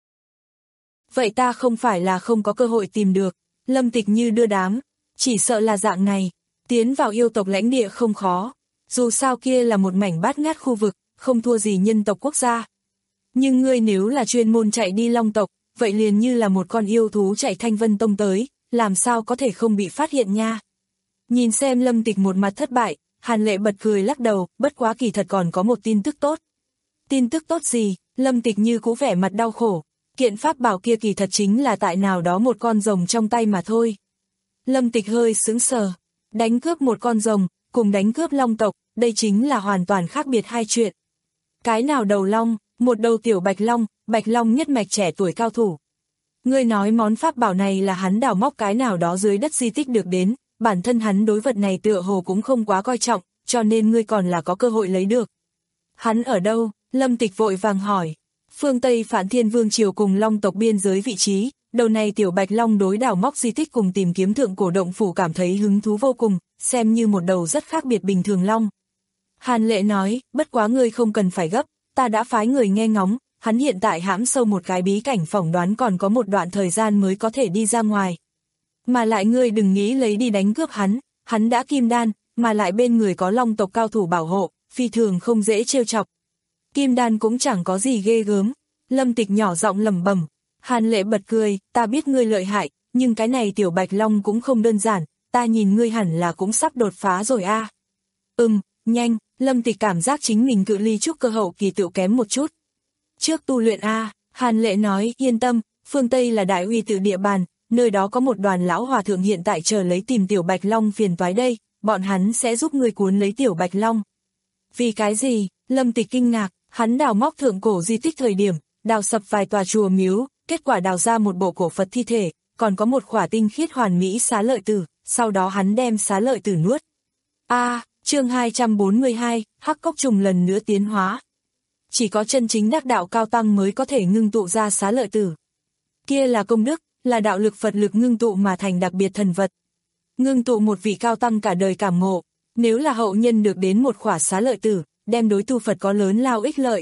Vậy ta không phải là không có cơ hội tìm được, Lâm Tịch như đưa đám, chỉ sợ là dạng này, tiến vào yêu tộc lãnh địa không khó, dù sao kia là một mảnh bát ngát khu vực, không thua gì nhân tộc quốc gia. Nhưng ngươi nếu là chuyên môn chạy đi Long tộc, vậy liền như là một con yêu thú chạy Thanh Vân Tông tới, làm sao có thể không bị phát hiện nha. Nhìn xem Lâm Tịch một mặt thất bại, Hàn Lệ bật cười lắc đầu, bất quá kỳ thật còn có một tin tức tốt. Tin tức tốt gì? Lâm Tịch như cũ vẻ mặt đau khổ. Kiện pháp bảo kia kỳ thật chính là tại nào đó một con rồng trong tay mà thôi. Lâm Tịch hơi sững sờ. Đánh cướp một con rồng, cùng đánh cướp Long tộc, đây chính là hoàn toàn khác biệt hai chuyện. Cái nào đầu long, một đầu tiểu bạch long, bạch long nhất mạch trẻ tuổi cao thủ. Ngươi nói món pháp bảo này là hắn đào móc cái nào đó dưới đất di tích được đến, bản thân hắn đối vật này tựa hồ cũng không quá coi trọng, cho nên ngươi còn là có cơ hội lấy được. Hắn ở đâu? Lâm Tịch vội vàng hỏi. Phương Tây Phản Thiên Vương triều cùng Long tộc biên giới vị trí, đầu này tiểu bạch long đối đào móc di tích cùng tìm kiếm thượng cổ động phủ cảm thấy hứng thú vô cùng, xem như một đầu rất khác biệt bình thường long. Hàn Lệ nói, bất quá ngươi không cần phải gấp, ta đã phái người nghe ngóng, hắn hiện tại hãm sâu một cái bí cảnh phỏng đoán còn có một đoạn thời gian mới có thể đi ra ngoài. Mà lại ngươi đừng nghĩ lấy đi đánh cướp hắn, hắn đã kim đan, mà lại bên người có Long tộc cao thủ bảo hộ, phi thường không dễ trêu chọc. Kim đan cũng chẳng có gì ghê gớm. Lâm Tịch nhỏ giọng lẩm bẩm. Hàn Lệ bật cười, ta biết ngươi lợi hại, nhưng cái này tiểu bạch long cũng không đơn giản, ta nhìn ngươi hẳn là cũng sắp đột phá rồi a. À. Ừm, nhanh, Lâm Tịch cảm giác chính mình cự ly trúc cơ hậu kỳ tựu kém một chút. Trước tu luyện a, à, Hàn Lệ nói, yên tâm, phương Tây là đại uy tự địa bàn, nơi đó có một đoàn lão hòa thượng hiện tại chờ lấy tìm tiểu bạch long phiền toái đây, bọn hắn sẽ giúp ngươi cuốn lấy tiểu bạch long. Vì cái gì? Lâm Tịch kinh ngạc. Hắn đào móc thượng cổ di tích thời điểm, đào sập vài tòa chùa miếu, kết quả đào ra một bộ cổ Phật thi thể, còn có một khỏa tinh khiết hoàn mỹ xá lợi tử, sau đó hắn đem xá lợi tử nuốt. A, à, chương hai trăm bốn mươi hai, Hắc Cốc Trùng lần nữa tiến hóa. Chỉ có chân chính đắc đạo cao tăng mới có thể ngưng tụ ra xá lợi tử. Kia là công đức, là đạo lực Phật lực ngưng tụ mà thành đặc biệt thần vật. Ngưng tụ một vị cao tăng cả đời cảm ngộ, nếu là hậu nhân được đến một khỏa xá lợi tử, đem đối tu Phật có lớn lao ích lợi.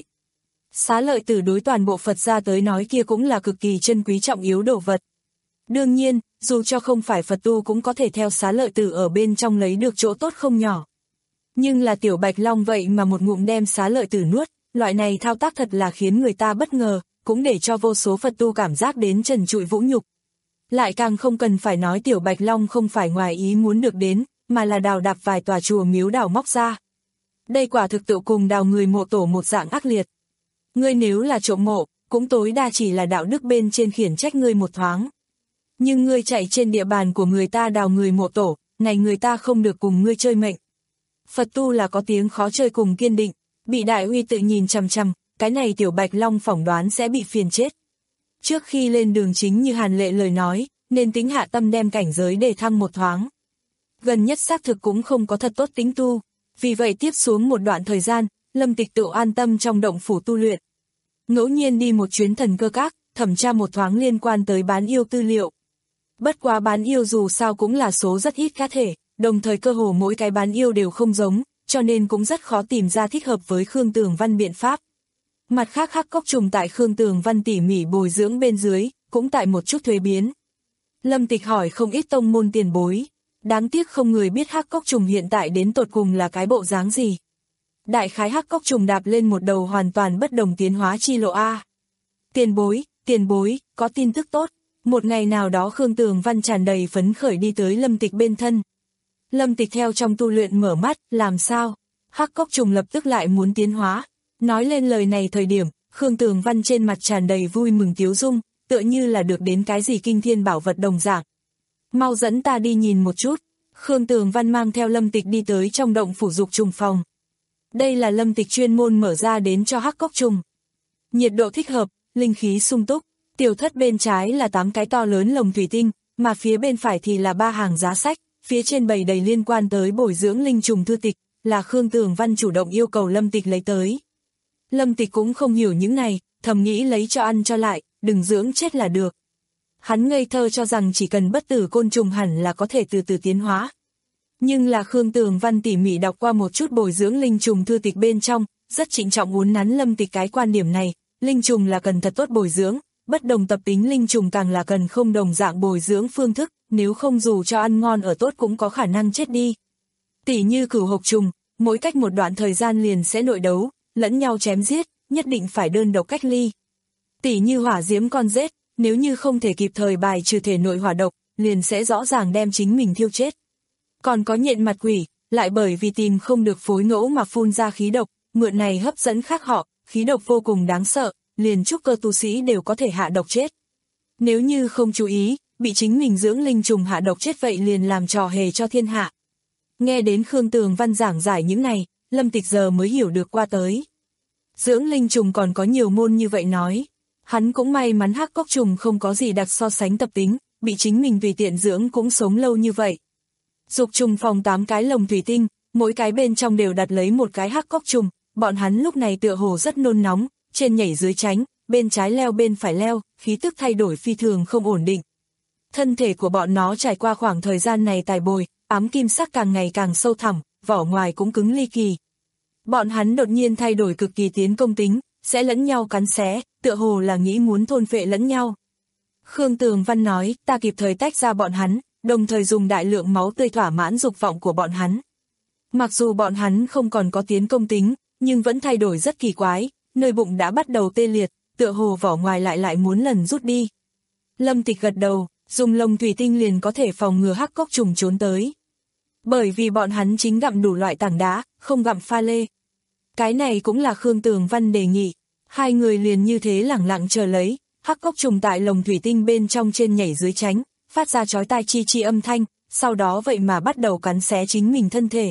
Xá lợi tử đối toàn bộ Phật gia tới nói kia cũng là cực kỳ chân quý trọng yếu đồ vật. Đương nhiên, dù cho không phải Phật tu cũng có thể theo xá lợi tử ở bên trong lấy được chỗ tốt không nhỏ. Nhưng là tiểu bạch long vậy mà một ngụm đem xá lợi tử nuốt, loại này thao tác thật là khiến người ta bất ngờ, cũng để cho vô số Phật tu cảm giác đến trần trụi vũ nhục. Lại càng không cần phải nói tiểu bạch long không phải ngoài ý muốn được đến, mà là đào đạp vài tòa chùa miếu đào móc ra. Đây quả thực tự cùng đào người mộ tổ một dạng ác liệt. Ngươi nếu là trộm mộ, cũng tối đa chỉ là đạo đức bên trên khiển trách ngươi một thoáng. Nhưng ngươi chạy trên địa bàn của người ta đào người mộ tổ, này người ta không được cùng ngươi chơi mệnh. Phật tu là có tiếng khó chơi cùng kiên định, bị đại uy tự nhìn chằm chằm, cái này tiểu bạch long phỏng đoán sẽ bị phiền chết. Trước khi lên đường chính như Hàn Lệ lời nói, nên tính hạ tâm đem cảnh giới để thăng một thoáng. Gần nhất xác thực cũng không có thật tốt tính tu, vì vậy tiếp xuống một đoạn thời gian, Lâm Tịch tự an tâm trong động phủ tu luyện. Ngẫu nhiên đi một chuyến thần cơ các, thẩm tra một thoáng liên quan tới bán yêu tư liệu. Bất quá bán yêu dù sao cũng là số rất ít cá thể, đồng thời cơ hồ mỗi cái bán yêu đều không giống, cho nên cũng rất khó tìm ra thích hợp với Khương Tường Văn biện pháp. Mặt khác hắc cốc trùng tại Khương Tường Văn tỉ mỉ bồi dưỡng bên dưới, cũng tại một chút thuế biến. Lâm Tịch hỏi không ít tông môn tiền bối, đáng tiếc không người biết hắc cốc trùng hiện tại đến tột cùng là cái bộ dáng gì. Đại khái hắc cốc trùng đạp lên một đầu hoàn toàn bất đồng tiến hóa chi lộ A. Tiền bối, tiền bối, có tin tức tốt. Một ngày nào đó Khương Tường Văn tràn đầy phấn khởi đi tới Lâm Tịch bên thân. Lâm Tịch theo trong tu luyện mở mắt, làm sao? Hắc cốc trùng lập tức lại muốn tiến hóa. Nói lên lời này thời điểm, Khương Tường Văn trên mặt tràn đầy vui mừng tiếu dung, tựa như là được đến cái gì kinh thiên bảo vật đồng dạng. Mau dẫn ta đi nhìn một chút. Khương Tường Văn mang theo Lâm Tịch đi tới trong động phủ dục trùng phòng. Đây là Lâm Tịch chuyên môn mở ra đến cho hắc cốc trùng. Nhiệt độ thích hợp, linh khí sung túc, tiểu thất bên trái là tám cái to lớn lồng thủy tinh, mà phía bên phải thì là ba hàng giá sách, phía trên bày đầy liên quan tới bồi dưỡng linh trùng thư tịch, là Khương Tường Văn chủ động yêu cầu Lâm Tịch lấy tới. Lâm Tịch cũng không hiểu những này, thầm nghĩ lấy cho ăn cho lại, đừng dưỡng chết là được. Hắn ngây thơ cho rằng chỉ cần bất tử côn trùng hẳn là có thể từ từ tiến hóa. Nhưng là Khương Tường Văn tỉ mỉ đọc qua một chút bồi dưỡng linh trùng thư tịch bên trong, rất trịnh trọng uốn nắn Lâm Tịch cái quan điểm này, linh trùng là cần thật tốt bồi dưỡng, bất đồng tập tính linh trùng càng là cần không đồng dạng bồi dưỡng phương thức, nếu không dù cho ăn ngon ở tốt cũng có khả năng chết đi. Tỉ như cửu hộc trùng, mỗi cách một đoạn thời gian liền sẽ nội đấu, lẫn nhau chém giết, nhất định phải đơn độc cách ly. Tỉ như hỏa diễm con rết, nếu như không thể kịp thời bài trừ thể nội hỏa độc, liền sẽ rõ ràng đem chính mình thiêu chết. Còn có nhện mặt quỷ, lại bởi vì tìm không được phối ngẫu mà phun ra khí độc, mượn này hấp dẫn khác họ, khí độc vô cùng đáng sợ, liền trúc cơ tu sĩ đều có thể hạ độc chết. Nếu như không chú ý, bị chính mình dưỡng linh trùng hạ độc chết vậy liền làm trò hề cho thiên hạ. Nghe đến Khương Tường Văn giảng giải những này, Lâm Tịch giờ mới hiểu được qua tới. Dưỡng linh trùng còn có nhiều môn như vậy nói. Hắn cũng may mắn hắc cốc trùng không có gì đặc so sánh tập tính, bị chính mình tùy tiện dưỡng cũng sống lâu như vậy. Dục trùng phòng tám cái lồng thủy tinh, mỗi cái bên trong đều đặt lấy một cái hắc cốc trùng, bọn hắn lúc này tựa hồ rất nôn nóng, trên nhảy dưới tránh, bên trái leo bên phải leo, khí tức thay đổi phi thường không ổn định. Thân thể của bọn nó trải qua khoảng thời gian này tài bồi, ám kim sắc càng ngày càng sâu thẳm, vỏ ngoài cũng cứng ly kỳ. Bọn hắn đột nhiên thay đổi cực kỳ tiến công tính, sẽ lẫn nhau cắn xé, tựa hồ là nghĩ muốn thôn phệ lẫn nhau. Khương Tường Văn nói, ta kịp thời tách ra bọn hắn, đồng thời dùng đại lượng máu tươi thỏa mãn dục vọng của bọn hắn. Mặc dù bọn hắn không còn có tiến công tính, nhưng vẫn thay đổi rất kỳ quái, nơi bụng đã bắt đầu tê liệt, tựa hồ vỏ ngoài lại lại muốn lần rút đi. Lâm Tịch gật đầu, dùng lồng thủy tinh liền có thể phòng ngừa hắc cốc trùng trốn tới. Bởi vì bọn hắn chính gặm đủ loại tảng đá, không gặm pha lê. Cái này cũng là Khương Tường Văn đề nghị, hai người liền như thế lẳng lặng chờ lấy, hắc cốc trùng tại lồng thủy tinh bên trong trên nhảy dưới tránh, phát ra chói tai chi chi âm thanh, sau đó vậy mà bắt đầu cắn xé chính mình thân thể.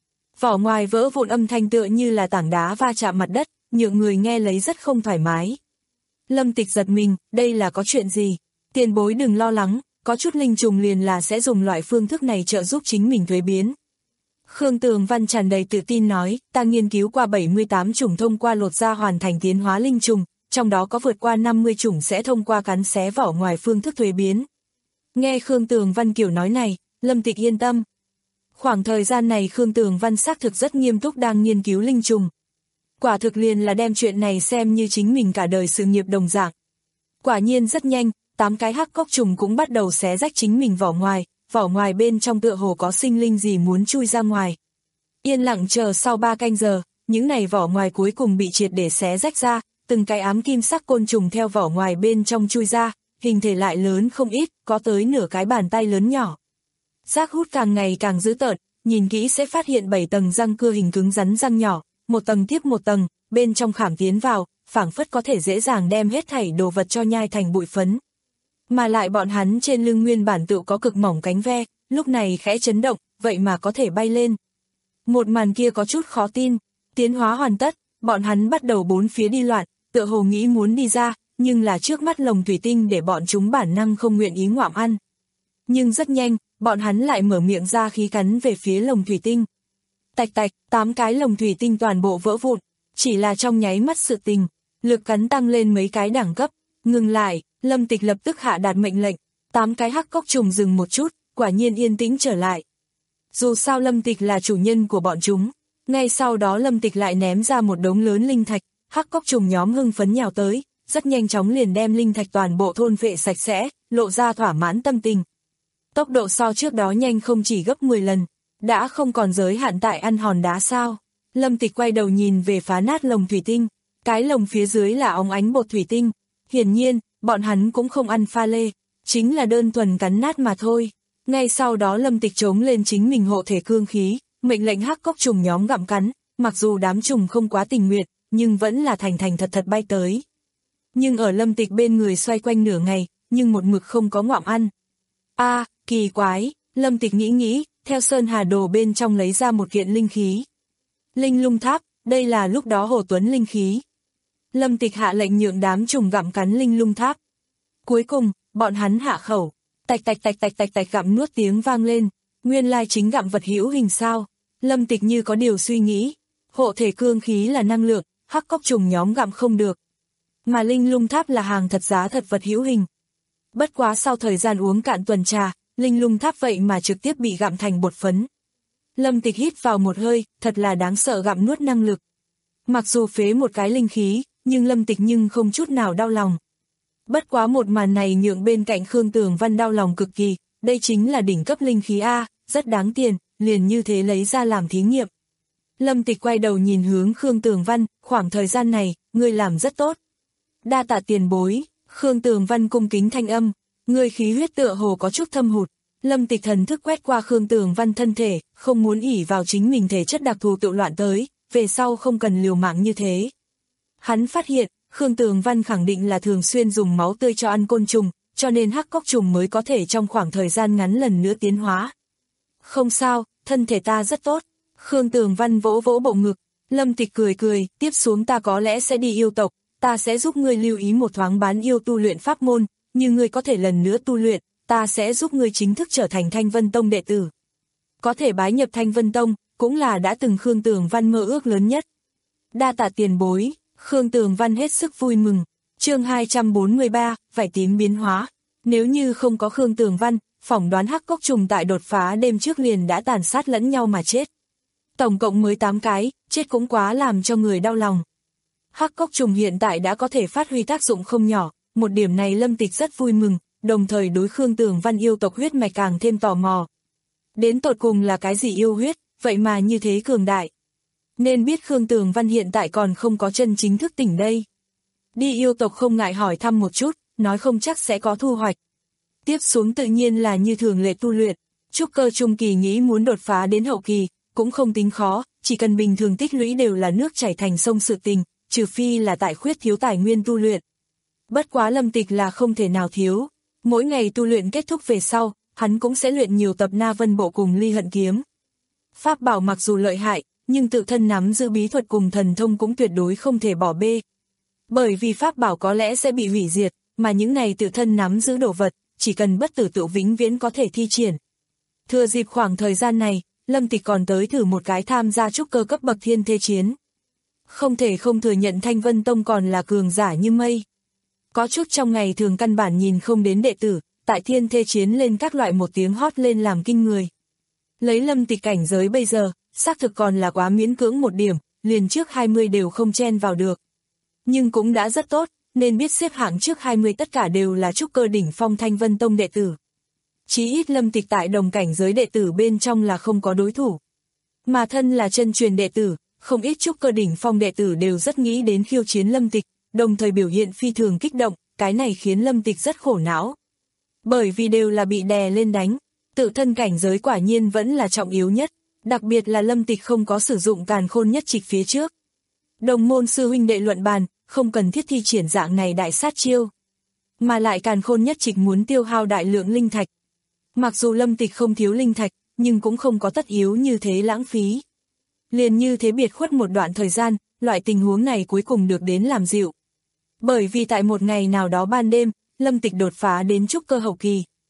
Vỏ ngoài vỡ vụn âm thanh tựa như là tảng đá va chạm mặt đất, nhượng người nghe lấy rất không thoải mái. Lâm Tịch giật mình, đây là có chuyện gì? Tiền bối đừng lo lắng, có chút linh trùng liền là sẽ dùng loại phương thức này trợ giúp chính mình thuế biến. Khương Tường Văn tràn đầy tự tin nói, ta nghiên cứu qua bảy mươi tám chủng thông qua lột da hoàn thành tiến hóa linh trùng, trong đó có vượt qua năm mươi chủng sẽ thông qua cắn xé vỏ ngoài phương thức thuế biến. Nghe Khương Tường Văn kiểu nói này, Lâm Tịch yên tâm. Khoảng thời gian này Khương Tường Văn xác thực rất nghiêm túc đang nghiên cứu linh trùng. Quả thực liền là đem chuyện này xem như chính mình cả đời sự nghiệp đồng dạng. Quả nhiên rất nhanh, tám cái hắc cốc trùng cũng bắt đầu xé rách chính mình vỏ ngoài, vỏ ngoài bên trong tựa hồ có sinh linh gì muốn chui ra ngoài. Yên lặng chờ sau ba canh giờ, những này vỏ ngoài cuối cùng bị triệt để xé rách ra, từng cái ám kim sắc côn trùng theo vỏ ngoài bên trong chui ra, hình thể lại lớn không ít, có tới nửa cái bàn tay lớn nhỏ. Rác hút càng ngày càng dữ tợn, nhìn kỹ sẽ phát hiện bảy tầng răng cưa hình cứng rắn răng nhỏ, một tầng tiếp một tầng, bên trong khảm tiến vào, phảng phất có thể dễ dàng đem hết thảy đồ vật cho nhai thành bụi phấn. Mà lại bọn hắn trên lưng nguyên bản tự có cực mỏng cánh ve, lúc này khẽ chấn động, vậy mà có thể bay lên. Một màn kia có chút khó tin, tiến hóa hoàn tất, bọn hắn bắt đầu bốn phía đi loạn, tựa hồ nghĩ muốn đi ra, nhưng là trước mắt lồng thủy tinh để bọn chúng bản năng không nguyện ý ngoạm ăn. nhưng rất nhanh, bọn hắn lại mở miệng ra khí cắn về phía lồng thủy tinh. Tạch tạch, tám cái lồng thủy tinh toàn bộ vỡ vụn, chỉ là trong nháy mắt sự tình, lực cắn tăng lên mấy cái đẳng cấp, ngừng lại, Lâm Tịch lập tức hạ đạt mệnh lệnh, tám cái hắc cốc trùng dừng một chút, quả nhiên yên tĩnh trở lại. Dù sao Lâm Tịch là chủ nhân của bọn chúng, ngay sau đó Lâm Tịch lại ném ra một đống lớn linh thạch, hắc cốc trùng nhóm hưng phấn nhào tới, rất nhanh chóng liền đem linh thạch toàn bộ thôn vệ sạch sẽ, lộ ra thỏa mãn tâm tình. Tốc độ so trước đó nhanh không chỉ gấp mười lần, đã không còn giới hạn tại ăn hòn đá sao. Lâm Tịch quay đầu nhìn về phá nát lồng thủy tinh, cái lồng phía dưới là óng ánh bột thủy tinh, hiển nhiên, bọn hắn cũng không ăn pha lê, chính là đơn thuần cắn nát mà thôi. Ngay sau đó Lâm Tịch chống lên chính mình hộ thể cương khí, mệnh lệnh hắc cốc trùng nhóm gặm cắn, mặc dù đám trùng không quá tình nguyện, nhưng vẫn là thành thành thật thật bay tới. Nhưng ở Lâm Tịch bên người xoay quanh nửa ngày, nhưng một mực không có ngoạm ăn. A, kỳ quái, Lâm Tịch nghĩ nghĩ, theo Sơn Hà Đồ bên trong lấy ra một kiện linh khí. Linh lung tháp, đây là lúc đó Hồ Tuấn linh khí. Lâm Tịch hạ lệnh nhượng đám trùng gặm cắn linh lung tháp. Cuối cùng, bọn hắn hạ khẩu, tạch tạch tạch tạch tạch tạch gặm nuốt tiếng vang lên, nguyên lai chính gặm vật hữu hình sao. Lâm Tịch như có điều suy nghĩ, hộ thể cương khí là năng lượng, hắc cốc trùng nhóm gặm không được. Mà linh lung tháp là hàng thật giá thật vật hữu hình. Bất quá sau thời gian uống cạn tuần trà, linh lung tháp vậy mà trực tiếp bị gặm thành bột phấn. Lâm Tịch hít vào một hơi, thật là đáng sợ gặm nuốt năng lực. Mặc dù phế một cái linh khí, nhưng Lâm Tịch nhưng không chút nào đau lòng. Bất quá một màn này nhượng bên cạnh Khương Tường Văn đau lòng cực kỳ, đây chính là đỉnh cấp linh khí A, rất đáng tiền, liền như thế lấy ra làm thí nghiệm. Lâm Tịch quay đầu nhìn hướng Khương Tường Văn, khoảng thời gian này, ngươi làm rất tốt. Đa tạ tiền bối, Khương Tường Văn cung kính thanh âm, ngươi khí huyết tựa hồ có chút thâm hụt. Lâm Tịch thần thức quét qua Khương Tường Văn thân thể, không muốn ỷ vào chính mình thể chất đặc thù tự loạn tới, về sau không cần liều mạng như thế. Hắn phát hiện, Khương Tường Văn khẳng định là thường xuyên dùng máu tươi cho ăn côn trùng, cho nên hắc cốc trùng mới có thể trong khoảng thời gian ngắn lần nữa tiến hóa. Không sao, thân thể ta rất tốt. Khương Tường Văn vỗ vỗ bộ ngực, Lâm Tịch cười cười, tiếp xuống ta có lẽ sẽ đi yêu tộc, ta sẽ giúp ngươi lưu ý một thoáng bán yêu tu luyện pháp môn, nhưng ngươi có thể lần nữa tu luyện, ta sẽ giúp ngươi chính thức trở thành Thanh Vân Tông đệ tử. Có thể bái nhập Thanh Vân Tông, cũng là đã từng Khương Tường Văn mơ ước lớn nhất. Đa tạ tiền bối, Khương Tường Văn hết sức vui mừng. Chương hai trăm bốn mươi ba, vải tím biến hóa. Nếu như không có Khương Tường Văn, phỏng đoán hắc cốc trùng tại đột phá đêm trước liền đã tàn sát lẫn nhau mà chết. Tổng cộng mới tám cái, chết cũng quá làm cho người đau lòng. Hắc cốc trùng hiện tại đã có thể phát huy tác dụng không nhỏ, một điểm này Lâm Tịch rất vui mừng, đồng thời đối Khương Tường Văn yêu tộc huyết mạch càng thêm tò mò. Đến tột cùng là cái gì yêu huyết, vậy mà như thế cường đại. Nên biết Khương Tường Văn hiện tại còn không có chân chính thức tỉnh đây. Đi yêu tộc không ngại hỏi thăm một chút, nói không chắc sẽ có thu hoạch. Tiếp xuống tự nhiên là như thường lệ tu luyện, trúc cơ trung kỳ nghĩ muốn đột phá đến hậu kỳ, cũng không tính khó, chỉ cần bình thường tích lũy đều là nước chảy thành sông sự tình, trừ phi là tại khuyết thiếu tài nguyên tu luyện. Bất quá Lâm Tịch là không thể nào thiếu, mỗi ngày tu luyện kết thúc về sau, hắn cũng sẽ luyện nhiều tập Na Vân Bộ cùng Ly Hận Kiếm. Pháp bảo mặc dù lợi hại, nhưng tự thân nắm giữ bí thuật cùng thần thông cũng tuyệt đối không thể bỏ bê. Bởi vì pháp bảo có lẽ sẽ bị hủy diệt, mà những này tự thân nắm giữ đồ vật, chỉ cần bất tử tự vĩnh viễn có thể thi triển. Thừa dịp khoảng thời gian này, Lâm Tịch còn tới thử một cái tham gia trúc cơ cấp bậc thiên thê chiến. Không thể không thừa nhận Thanh Vân Tông còn là cường giả như mây. Có chút trong ngày thường căn bản nhìn không đến đệ tử, tại thiên thê chiến lên các loại một tiếng hót lên làm kinh người. Lấy Lâm Tịch cảnh giới bây giờ, xác thực còn là quá miễn cưỡng một điểm, liền trước hai mươi đều không chen vào được. Nhưng cũng đã rất tốt, nên biết xếp hạng trước hai mươi tất cả đều là trúc cơ đỉnh phong Thanh Vân Tông đệ tử. Chí ít Lâm Tịch tại đồng cảnh giới đệ tử bên trong là không có đối thủ. Mà thân là chân truyền đệ tử, không ít trúc cơ đỉnh phong đệ tử đều rất nghĩ đến khiêu chiến Lâm Tịch, đồng thời biểu hiện phi thường kích động, cái này khiến Lâm Tịch rất khổ não. Bởi vì đều là bị đè lên đánh, tự thân cảnh giới quả nhiên vẫn là trọng yếu nhất, đặc biệt là Lâm Tịch không có sử dụng càn khôn nhất trịch phía trước. Đồng môn sư huynh đệ luận bàn, không cần thiết thi triển dạng này đại sát chiêu. Mà lại càn khôn nhất trịch muốn tiêu hao đại lượng linh thạch. Mặc dù Lâm Tịch không thiếu linh thạch, nhưng cũng không có tất yếu như thế lãng phí. Liền như thế biệt khuất một đoạn thời gian, loại tình huống này cuối cùng được đến làm dịu. Bởi vì tại một ngày nào đó ban đêm, Lâm Tịch đột phá đến trúc cơ hậu kỳ.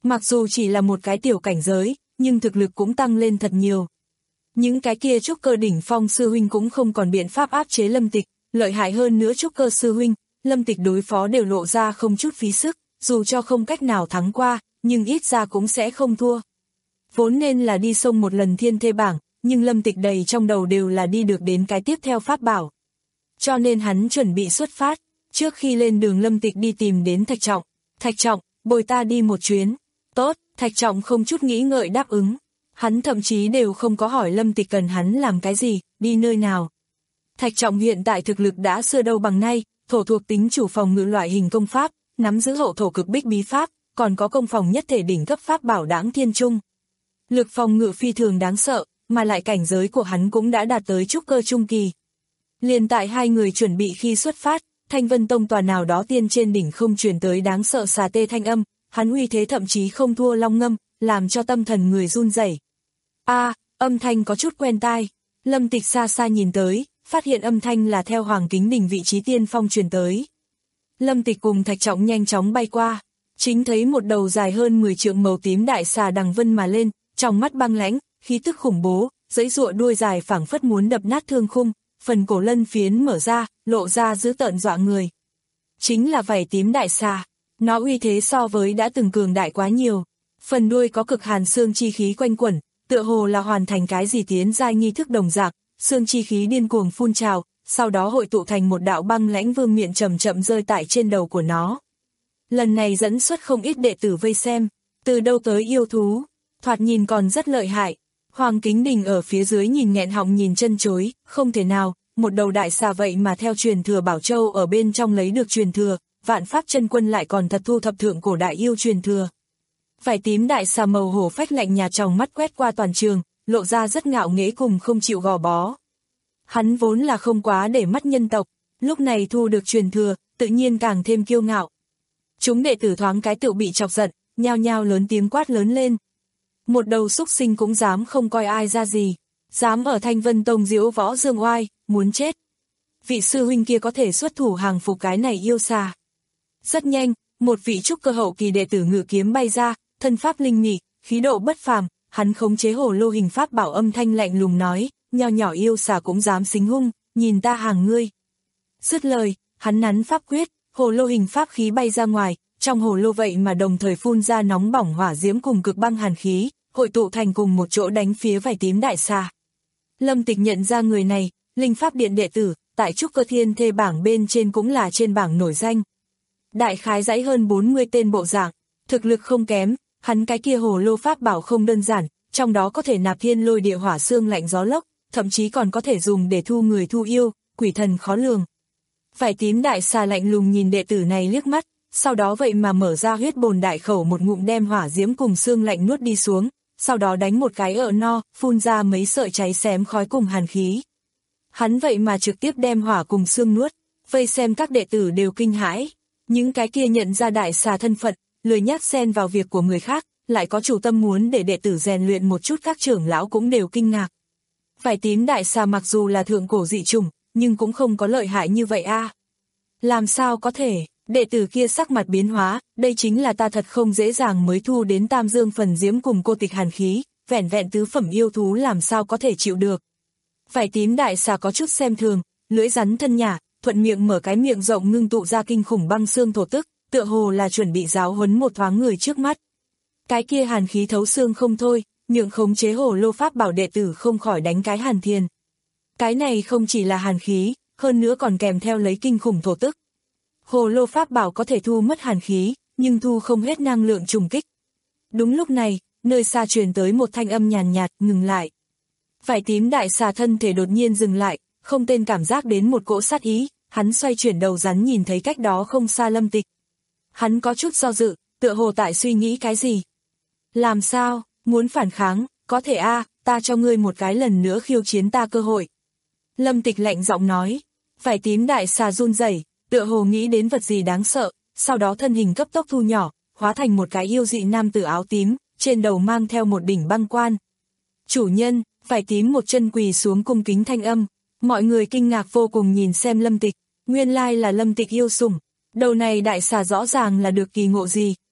Mặc dù chỉ là một cái tiểu cảnh giới, nhưng thực lực cũng tăng lên thật nhiều. Những cái kia trúc cơ đỉnh phong sư huynh cũng không còn biện pháp áp chế Lâm Tịch, lợi hại hơn nữa trúc cơ sư huynh, Lâm Tịch đối phó đều lộ ra không chút phí sức, dù cho không cách nào thắng qua, nhưng ít ra cũng sẽ không thua. Vốn nên là đi xông một lần thiên thê bảng, nhưng Lâm Tịch đầy trong đầu đều là đi được đến cái tiếp theo pháp bảo. Cho nên hắn chuẩn bị xuất phát, trước khi lên đường Lâm Tịch đi tìm đến Thạch Trọng. Thạch Trọng, bồi ta đi một chuyến. Tốt, Thạch Trọng không chút nghĩ ngợi đáp ứng. Hắn thậm chí đều không có hỏi Lâm Tịch cần hắn làm cái gì, đi nơi nào. Thạch Trọng hiện tại thực lực đã xưa đâu bằng nay, thổ thuộc tính chủ phòng ngự loại hình công pháp, nắm giữ hậu thổ cực bích bí pháp, còn có công phòng nhất thể đỉnh cấp pháp bảo Đãng Thiên Trung. Lực phòng ngự phi thường đáng sợ, mà lại cảnh giới của hắn cũng đã đạt tới trúc cơ trung kỳ. Liền tại hai người chuẩn bị khi xuất phát, Thanh Vân Tông tòa nào đó tiên trên đỉnh không truyền tới đáng sợ xà tê thanh âm, hắn uy thế thậm chí không thua long ngâm, làm cho tâm thần người run rẩy. A, âm thanh có chút quen tai. Lâm Tịch xa xa nhìn tới, phát hiện âm thanh là theo Hoàng Kính Đỉnh vị trí tiên phong truyền tới. Lâm Tịch cùng Thạch Trọng nhanh chóng bay qua, chính thấy một đầu dài hơn mười trượng màu tím đại xà đằng vân mà lên, trong mắt băng lãnh, khí tức khủng bố, giãy giụa đuôi dài phảng phất muốn đập nát thương khung, phần cổ lân phiến mở ra, lộ ra dữ tợn dọa người. Chính là vảy tím đại xà, nó uy thế so với đã từng cường đại quá nhiều. Phần đuôi có cực hàn xương chi khí quanh quẩn, tựa hồ là hoàn thành cái gì tiến giai nghi thức đồng dạng, xương chi khí điên cuồng phun trào, sau đó hội tụ thành một đạo băng lãnh vương miện chậm chậm rơi tại trên đầu của nó. Lần này dẫn xuất không ít đệ tử vây xem, từ đâu tới yêu thú, thoạt nhìn còn rất lợi hại. Hoàng Kính Đình ở phía dưới nhìn nghẹn họng nhìn chân chối, không thể nào, một đầu đại xà vậy mà theo truyền thừa Bảo Châu ở bên trong lấy được truyền thừa, Vạn Pháp Chân Quân lại còn thật thu thập thượng cổ đại yêu truyền thừa. Vảy tím đại xà màu hổ phách lạnh nhạt trong mắt quét qua toàn trường, lộ ra rất ngạo nghễ cùng không chịu gò bó. Hắn vốn là không quá để mắt nhân tộc, lúc này thu được truyền thừa, tự nhiên càng thêm kiêu ngạo. Chúng đệ tử thoáng cái tự bị chọc giận, nhao nhao lớn tiếng quát lớn lên. Một đầu xúc sinh cũng dám không coi ai ra gì, dám ở Thanh Vân Tông diễu võ dương oai, muốn chết. Vị sư huynh kia có thể xuất thủ hàng phục cái này yêu xà. Rất nhanh, một vị trúc cơ hậu kỳ đệ tử ngự kiếm bay ra, thân pháp linh mị, khí độ bất phàm, hắn khống chế hồ lô hình pháp bảo âm thanh lạnh lùng nói, nho nhỏ yêu xà cũng dám xính hung, nhìn ta hàng ngươi. Dứt lời, hắn nắn pháp quyết, hồ lô hình pháp khí bay ra ngoài, trong hồ lô vậy mà đồng thời phun ra nóng bỏng hỏa diễm cùng cực băng hàn khí, hội tụ thành cùng một chỗ đánh phía vảy tím đại xà. Lâm Tịch nhận ra người này, Linh Pháp Điện đệ tử, tại trúc cơ thiên thê bảng bên trên cũng là trên bảng nổi danh. Đại khái dãy hơn bốn mươi tên bộ dạng, thực lực không kém, hắn cái kia hồ lô pháp bảo không đơn giản, trong đó có thể nạp thiên lôi địa hỏa xương lạnh gió lốc, thậm chí còn có thể dùng để thu người thu yêu, quỷ thần khó lường. Vảy tím đại xà lạnh lùng nhìn đệ tử này liếc mắt, sau đó vậy mà mở ra huyết bồn đại khẩu một ngụm đem hỏa diễm cùng xương lạnh nuốt đi xuống, sau đó đánh một cái ợ no, phun ra mấy sợi cháy xém khói cùng hàn khí. Hắn vậy mà trực tiếp đem hỏa cùng xương nuốt, vây xem các đệ tử đều kinh hãi. Những cái kia nhận ra đại xà thân phận, lười nhác xen vào việc của người khác, lại có chủ tâm muốn để đệ tử rèn luyện một chút, các trưởng lão cũng đều kinh ngạc. Vảy tím đại xà mặc dù là thượng cổ dị chủng, nhưng cũng không có lợi hại như vậy a. À. Làm sao có thể, đệ tử kia sắc mặt biến hóa, đây chính là ta thật không dễ dàng mới thu đến Tam Dương phần diễm cùng cô tịch hàn khí, vẻn vẹn tứ phẩm yêu thú làm sao có thể chịu được. Vảy tím đại xà có chút xem thường, lưỡi rắn thân nhả, thuận miệng mở cái miệng rộng ngưng tụ ra kinh khủng băng xương thổ tức, tựa hồ là chuẩn bị giáo huấn một thoáng người trước mắt. Cái kia hàn khí thấu xương không thôi, nhượng khống chế hồ lô pháp bảo đệ tử không khỏi đánh cái hàn thiền. Cái này không chỉ là hàn khí, hơn nữa còn kèm theo lấy kinh khủng thổ tức. Hồ lô pháp bảo có thể thu mất hàn khí, nhưng thu không hết năng lượng trùng kích. Đúng lúc này, nơi xa truyền tới một thanh âm nhàn nhạt, ngừng lại. Vảy tím đại xà thân thể đột nhiên dừng lại, không tên cảm giác đến một cỗ sát ý, hắn xoay chuyển đầu rắn nhìn thấy cách đó không xa Lâm Tịch. Hắn có chút do dự, tựa hồ tại suy nghĩ cái gì. Làm sao, muốn phản kháng, có thể a, à, ta cho ngươi một cái lần nữa khiêu chiến ta cơ hội. Lâm Tịch lạnh giọng nói, vảy tím đại xà run rẩy, tựa hồ nghĩ đến vật gì đáng sợ, sau đó thân hình cấp tốc thu nhỏ, hóa thành một cái yêu dị nam tử áo tím, trên đầu mang theo một đỉnh băng quan. Chủ nhân, vảy tím một chân quỳ xuống cung kính thanh âm, mọi người kinh ngạc vô cùng nhìn xem Lâm Tịch, nguyên lai là Lâm Tịch yêu sủng. Đầu này đại xà rõ ràng là được kỳ ngộ gì,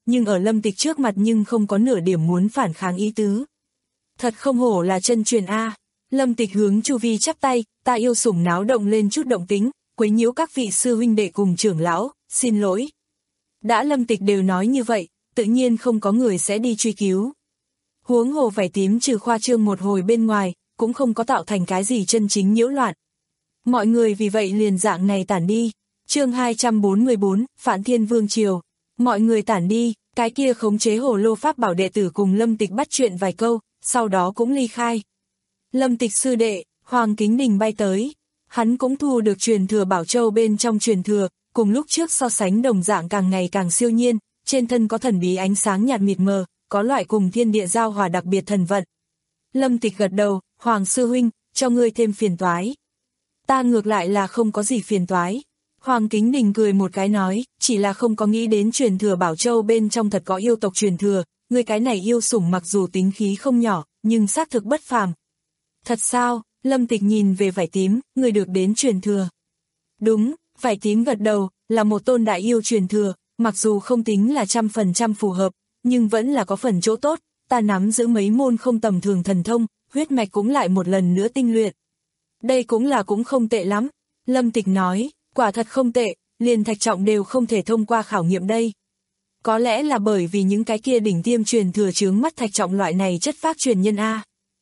nhưng ở Lâm Tịch trước mặt nhưng không có nửa điểm muốn phản kháng ý tứ. Thật không hổ là chân truyền a. Lâm Tịch hướng chu vi chắp tay, ta yêu sủng náo động lên chút động tính, quấy nhiễu các vị sư huynh đệ cùng trưởng lão, xin lỗi. Đã Lâm Tịch đều nói như vậy, tự nhiên không có người sẽ đi truy cứu. Huống hồ vải tím trừ khoa trương một hồi bên ngoài, cũng không có tạo thành cái gì chân chính nhiễu loạn. Mọi người vì vậy liền dạng này tản đi. Chương hai trăm bốn mươi bốn, Phản Thiên Vương Triều. Mọi người tản đi, cái kia khống chế hồ lô pháp bảo đệ tử cùng Lâm Tịch bắt chuyện vài câu, sau đó cũng ly khai. Lâm Tịch sư đệ, Hoàng Kính Đình bay tới. Hắn cũng thu được truyền thừa Bảo Châu bên trong truyền thừa, cùng lúc trước so sánh đồng dạng càng ngày càng siêu nhiên, trên thân có thần bí ánh sáng nhạt mịt mờ, có loại cùng thiên địa giao hòa đặc biệt thần vận. Lâm Tịch gật đầu, Hoàng sư huynh, cho ngươi thêm phiền toái. Ta ngược lại là không có gì phiền toái. Hoàng Kính Đình cười một cái nói, chỉ là không có nghĩ đến truyền thừa Bảo Châu bên trong thật có yêu tộc truyền thừa, ngươi cái này yêu sủng mặc dù tính khí không nhỏ, nhưng xác thực bất phàm. Thật sao? Lâm Tịch nhìn về vải tím, ngươi được đến truyền thừa. Đúng, vải tím gật đầu, là một tôn đại yêu truyền thừa, mặc dù không tính là trăm phần trăm phù hợp, nhưng vẫn là có phần chỗ tốt, ta nắm giữ mấy môn không tầm thường thần thông, huyết mạch cũng lại một lần nữa tinh luyện. Đây cũng là cũng không tệ lắm, Lâm Tịch nói, quả thật không tệ, liền thạch trọng đều không thể thông qua khảo nghiệm đây. Có lẽ là bởi vì những cái kia đỉnh tiêm truyền thừa chướng mắt thạch trọng loại này chất phác truyền nhân A.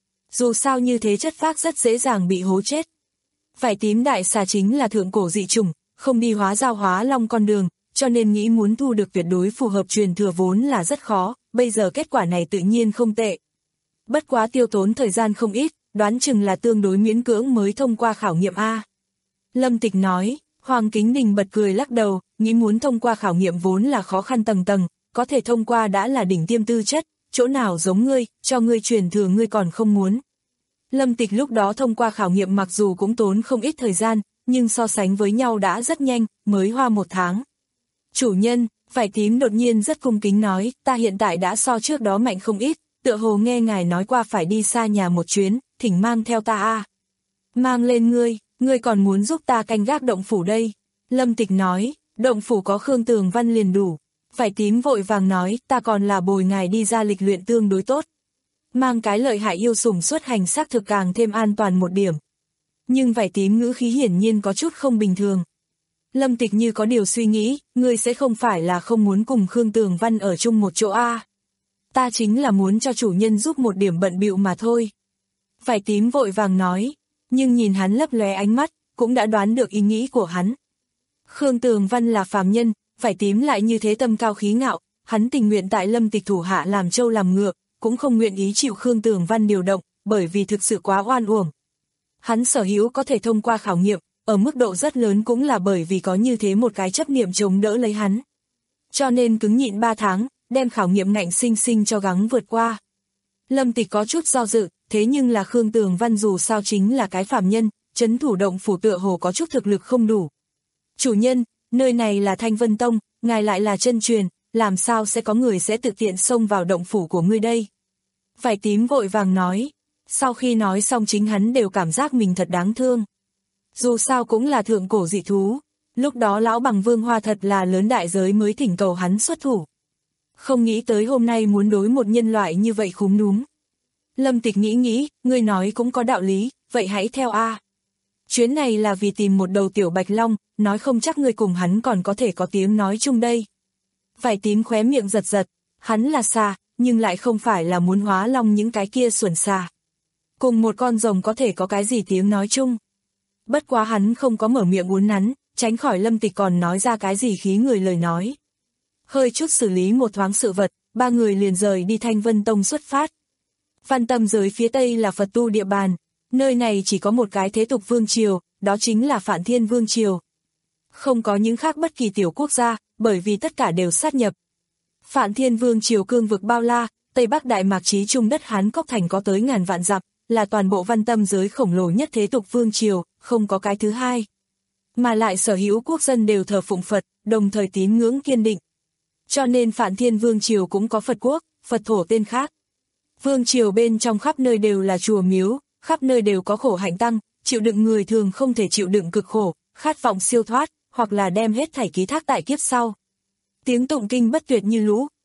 Dù sao như thế chất phác rất dễ dàng bị hố chết. Vải tím đại xà chính là thượng cổ dị chủng, không đi hóa giao hóa long con đường, cho nên nghĩ muốn thu được tuyệt đối phù hợp truyền thừa vốn là rất khó, bây giờ kết quả này tự nhiên không tệ. Bất quá tiêu tốn thời gian không ít, đoán chừng là tương đối miễn cưỡng mới thông qua khảo nghiệm A. Lâm Tịch nói, Hoàng Kính Đình bật cười lắc đầu, nghĩ muốn thông qua khảo nghiệm vốn là khó khăn tầng tầng, có thể thông qua đã là đỉnh tiêm tư chất, chỗ nào giống ngươi, cho ngươi truyền thừa ngươi còn không muốn. Lâm Tịch lúc đó thông qua khảo nghiệm mặc dù cũng tốn không ít thời gian, nhưng so sánh với nhau đã rất nhanh, mới hoa một tháng. Chủ nhân, vải tím đột nhiên rất cung kính nói, ta hiện tại đã so trước đó mạnh không ít, tựa hồ nghe ngài nói qua phải đi xa nhà một chuyến, thỉnh mang theo ta a. Mang lên ngươi, ngươi còn muốn giúp ta canh gác động phủ đây. Lâm Tịch nói, động phủ có Khương Tường Văn liền đủ. Vải tím vội vàng nói, ta còn là bồi ngài đi ra lịch luyện tương đối tốt. Mang cái lợi hại yêu sủng xuất hành xác thực càng thêm an toàn một điểm. Nhưng vải tím ngữ khí hiển nhiên có chút không bình thường. Lâm Tịch như có điều suy nghĩ, ngươi sẽ không phải là không muốn cùng Khương Tường Văn ở chung một chỗ a? Ta chính là muốn cho chủ nhân giúp một điểm bận bịu mà thôi. Vải tím vội vàng nói, nhưng nhìn hắn lấp lóe ánh mắt, cũng đã đoán được ý nghĩ của hắn. Khương Tường Văn là phàm nhân, vải tím lại như thế tâm cao khí ngạo, hắn tình nguyện tại Lâm Tịch thủ hạ làm trâu làm ngựa, cũng không nguyện ý chịu Khương Tường Văn điều động, bởi vì thực sự quá oan uổng. Hắn sở hữu có thể thông qua khảo nghiệm, ở mức độ rất lớn cũng là bởi vì có như thế một cái chấp niệm chống đỡ lấy hắn. Cho nên cứng nhịn ba tháng, đem khảo nghiệm ngạnh sinh sinh cho gắng vượt qua. Lâm Tịch có chút do dự, thế nhưng là Khương Tường Văn dù sao chính là cái phàm nhân, trấn thủ động phủ tựa hồ có chút thực lực không đủ. Chủ nhân, nơi này là Thanh Vân Tông, ngài lại là chân truyền, làm sao sẽ có người sẽ tự tiện xông vào động phủ của ngươi đây? Vải tím vội vàng nói, sau khi nói xong chính hắn đều cảm giác mình thật đáng thương. Dù sao cũng là thượng cổ dị thú, lúc đó lão bằng Vương Hoa thật là lớn đại giới mới thỉnh cầu hắn xuất thủ. Không nghĩ tới hôm nay muốn đối một nhân loại như vậy khúm núm. Lâm Tịch nghĩ nghĩ, ngươi nói cũng có đạo lý, vậy hãy theo a. Chuyến này là vì tìm một đầu tiểu bạch long, nói không chắc ngươi cùng hắn còn có thể có tiếng nói chung đây. Vải tím khóe miệng giật giật, hắn là xà, nhưng lại không phải là muốn hóa long những cái kia xuẩn xà. Cùng một con rồng có thể có cái gì tiếng nói chung. Bất quá hắn không có mở miệng uốn nắn, tránh khỏi Lâm Tịch còn nói ra cái gì khí người lời nói. Hơi chút xử lý một thoáng sự vật, ba người liền rời đi Thanh Vân Tông xuất phát. Văn Tâm giới phía tây là Phật tu địa bàn, nơi này chỉ có một cái thế tục vương triều, đó chính là Phản Thiên Vương Triều. Không có những khác bất kỳ tiểu quốc gia, bởi vì tất cả đều sát nhập. Phản Thiên Vương Triều cương vực bao la, Tây Bắc Đại Mạc chí trung đất Hán Cốc Thành có tới ngàn vạn dặm, là toàn bộ Văn Tâm giới khổng lồ nhất thế tục vương triều, không có cái thứ hai. Mà lại sở hữu quốc dân đều thờ phụng Phật, đồng thời tín ngưỡng kiên định. Cho nên Phản Thiên Vương Triều cũng có Phật quốc, Phật thổ tên khác. Vương triều bên trong khắp nơi đều là chùa miếu, khắp nơi đều có khổ hạnh tăng, chịu đựng người thường không thể chịu đựng cực khổ, khát vọng siêu thoát, hoặc là đem hết thảy ký thác tại kiếp sau. Tiếng tụng kinh bất tuyệt như lũ,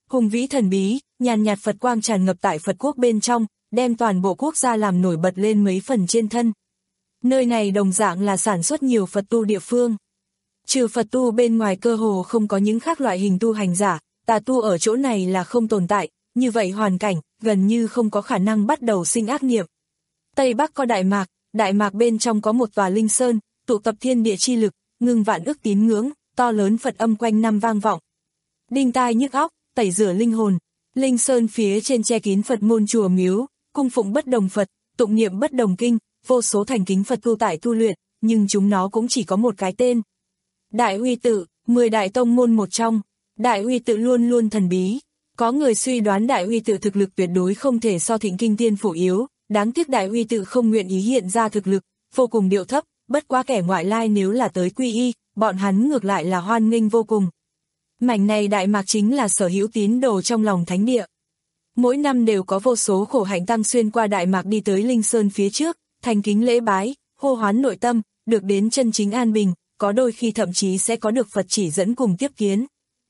hùng vĩ thần bí, nhàn nhạt Phật quang tràn ngập tại Phật quốc bên trong, đem toàn bộ quốc gia làm nổi bật lên mấy phần trên thân. Nơi này đồng dạng là sản xuất nhiều Phật tu địa phương. Trừ Phật tu bên ngoài cơ hồ không có những khác loại hình tu hành giả, tà tu ở chỗ này là không tồn tại, như vậy hoàn cảnh, gần như không có khả năng bắt đầu sinh ác niệm. Tây Bắc có Đại Mạc, Đại Mạc bên trong có một tòa linh sơn, tụ tập thiên địa chi lực, ngưng vạn ức tín ngưỡng, to lớn Phật âm quanh năm vang vọng. Đinh tai nhức óc, tẩy rửa linh hồn. Linh sơn phía trên che kín Phật môn chùa miếu, cung phụng bất đồng Phật, tụng niệm bất đồng kinh, vô số thành kính Phật tu tại tu luyện, nhưng chúng nó cũng chỉ có một cái tên. Đại Uy Tự, mười đại tông môn một trong, Đại Uy Tự luôn luôn thần bí. Có người suy đoán Đại Uy Tự thực lực tuyệt đối không thể so Thịnh Kinh Tiên Phủ yếu, đáng tiếc Đại Uy Tự không nguyện ý hiện ra thực lực, vô cùng điệu thấp, bất quá kẻ ngoại lai nếu là tới quy y, bọn hắn ngược lại là hoan nghênh vô cùng. Mảnh này Đại Mạc chính là sở hữu tín đồ trong lòng thánh địa. Mỗi năm đều có vô số khổ hạnh tăng xuyên qua Đại Mạc đi tới Linh Sơn phía trước, thành kính lễ bái, hô hoán nội tâm, được đến chân chính an bình, có đôi khi thậm chí sẽ có được Phật chỉ dẫn cùng tiếp kiến.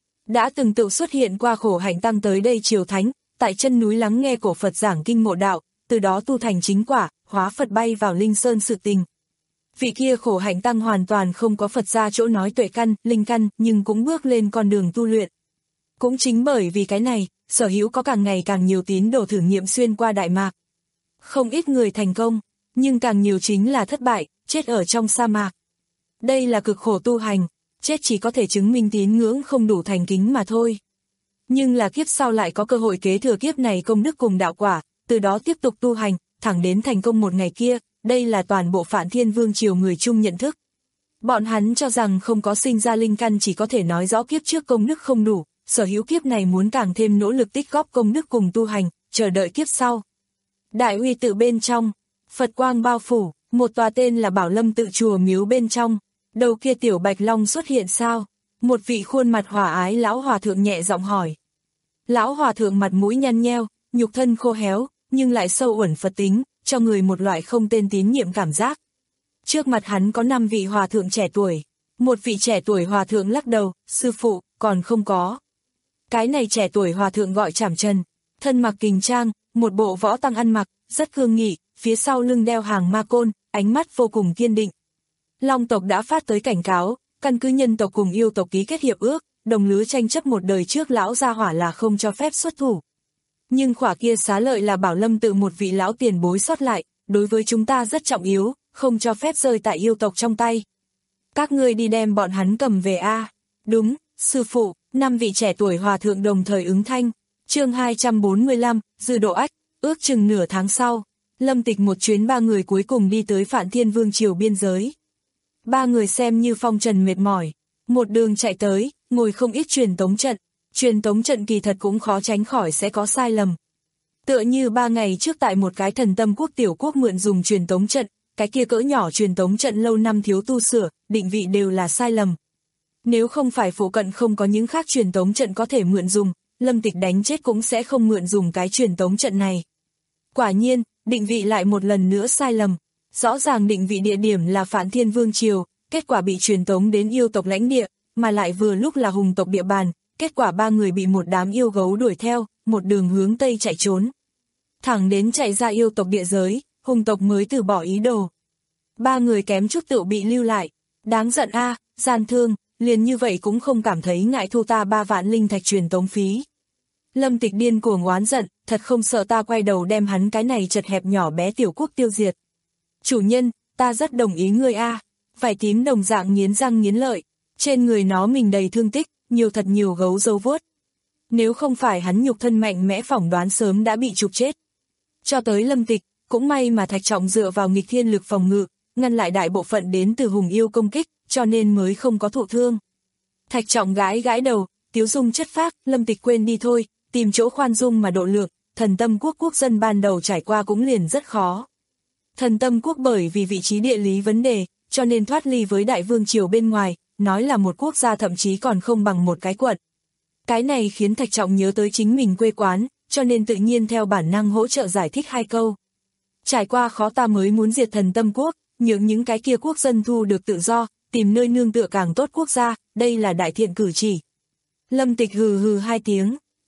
Đã từng tự xuất hiện qua khổ hạnh tăng tới đây triều thánh, tại chân núi lắng nghe cổ Phật giảng kinh ngộ đạo, từ đó tu thành chính quả, hóa Phật bay vào Linh Sơn sự tình. Vị kia khổ hạnh tăng hoàn toàn không có Phật ra chỗ nói tuệ căn, linh căn, nhưng cũng bước lên con đường tu luyện. Cũng chính bởi vì cái này, sở hữu có càng ngày càng nhiều tín đồ thử nghiệm xuyên qua Đại Mạc. Không ít người thành công, nhưng càng nhiều chính là thất bại, chết ở trong sa mạc. Đây là cực khổ tu hành, chết chỉ có thể chứng minh tín ngưỡng không đủ thành kính mà thôi. Nhưng là kiếp sau lại có cơ hội kế thừa kiếp này công đức cùng đạo quả, từ đó tiếp tục tu hành, thẳng đến thành công một ngày kia, đây là toàn bộ Phạn Thiên Vương triều người chung nhận thức. Bọn hắn cho rằng không có sinh ra linh căn chỉ có thể nói rõ kiếp trước công đức không đủ, sở hữu kiếp này muốn càng thêm nỗ lực tích góp công đức cùng tu hành, chờ đợi kiếp sau. Đại Uy Tự bên trong, Phật quang bao phủ, một tòa tên là Bảo Lâm Tự chùa miếu bên trong, đầu kia tiểu bạch long xuất hiện sao? Một vị khuôn mặt hòa ái lão hòa thượng nhẹ giọng hỏi. Lão hòa thượng mặt mũi nhăn nheo, nhục thân khô héo, nhưng lại sâu uẩn Phật tính, cho người một loại không tên tín nhiệm cảm giác. Trước mặt hắn có năm vị hòa thượng trẻ tuổi. Một vị trẻ tuổi hòa thượng lắc đầu, sư phụ, còn không có. Cái này trẻ tuổi hòa thượng gọi Trảm Trần, thân mặc kình trang, một bộ võ tăng ăn mặc, rất cương nghị, phía sau lưng đeo hàng ma côn, ánh mắt vô cùng kiên định. Long tộc đã phát tới cảnh cáo, căn cứ nhân tộc cùng yêu tộc ký kết hiệp ước, đồng lứa tranh chấp một đời trước lão gia hỏa là không cho phép xuất thủ. Nhưng khỏa kia xá lợi là Bảo Lâm Tự một vị lão tiền bối sót lại, đối với chúng ta rất trọng yếu, không cho phép rơi tại yêu tộc trong tay. Các ngươi đi đem bọn hắn cầm về a. À? Đúng, sư phụ, năm vị trẻ tuổi hòa thượng đồng thời ứng thanh. Chương hai trăm bốn mươi lăm, Dư Độ Ách, ước chừng nửa tháng sau, Lâm Tịch một chuyến ba người cuối cùng đi tới Phạn Thiên Vương triều biên giới. Ba người xem như phong trần mệt mỏi, một đường chạy tới, ngồi không ít truyền tống trận. Truyền tống trận kỳ thật cũng khó tránh khỏi sẽ có sai lầm. Tựa như ba ngày trước tại một cái Thần Tâm Quốc tiểu quốc mượn dùng truyền tống trận, cái kia cỡ nhỏ truyền tống trận lâu năm thiếu tu sửa, định vị đều là sai lầm. Nếu không phải phụ cận không có những khác truyền tống trận có thể mượn dùng, Lâm Tịch đánh chết cũng sẽ không mượn dùng cái truyền tống trận này. Quả nhiên, định vị lại một lần nữa sai lầm. Rõ ràng định vị địa điểm là Phạn Thiên Vương triều, kết quả bị truyền tống đến yêu tộc lãnh địa, mà lại vừa lúc là hùng tộc địa bàn. Kết quả ba người bị một đám yêu gấu đuổi theo, một đường hướng Tây chạy trốn. Thẳng đến chạy ra yêu tộc địa giới, hùng tộc mới từ bỏ ý đồ. Ba người kém chút tự bị lưu lại. Đáng giận a, à, gian thương, liền như vậy cũng không cảm thấy ngại thu ta ba vạn linh thạch truyền tống phí. Lâm Tịch điên cuồng oán giận, thật không sợ ta quay đầu đem hắn cái này chật hẹp nhỏ bé tiểu quốc tiêu diệt. Chủ nhân, ta rất đồng ý ngươi a. À. Vải tím đồng dạng nghiến răng nghiến lợi, trên người nó mình đầy thương tích. Nhiều thật nhiều gấu dấu vuốt. Nếu không phải hắn nhục thân mạnh mẽ phỏng đoán sớm đã bị trục chết. Cho tới Lâm Tịch, cũng may mà Thạch Trọng dựa vào nghịch thiên lực phòng ngự, ngăn lại đại bộ phận đến từ hùng yêu công kích, cho nên mới không có thụ thương. Thạch Trọng gãi gãi đầu, tiếu dung chất phác, Lâm Tịch quên đi thôi, tìm chỗ khoan dung mà độ lượng, Thần Tâm Quốc quốc dân ban đầu trải qua cũng liền rất khó. Thần Tâm Quốc bởi vì vị trí địa lý vấn đề, cho nên thoát ly với đại vương triều bên ngoài. Nói là một quốc gia thậm chí còn không bằng một cái quận. Cái này khiến Thạch Trọng nhớ tới chính mình quê quán, cho nên tự nhiên theo bản năng hỗ trợ giải thích hai câu. Trải qua khó ta mới muốn diệt Thần Tâm Quốc, nhường những cái kia quốc dân thu được tự do, tìm nơi nương tựa càng tốt quốc gia, đây là đại thiện cử chỉ. Lâm Tịch hừ hừ hai tiếng,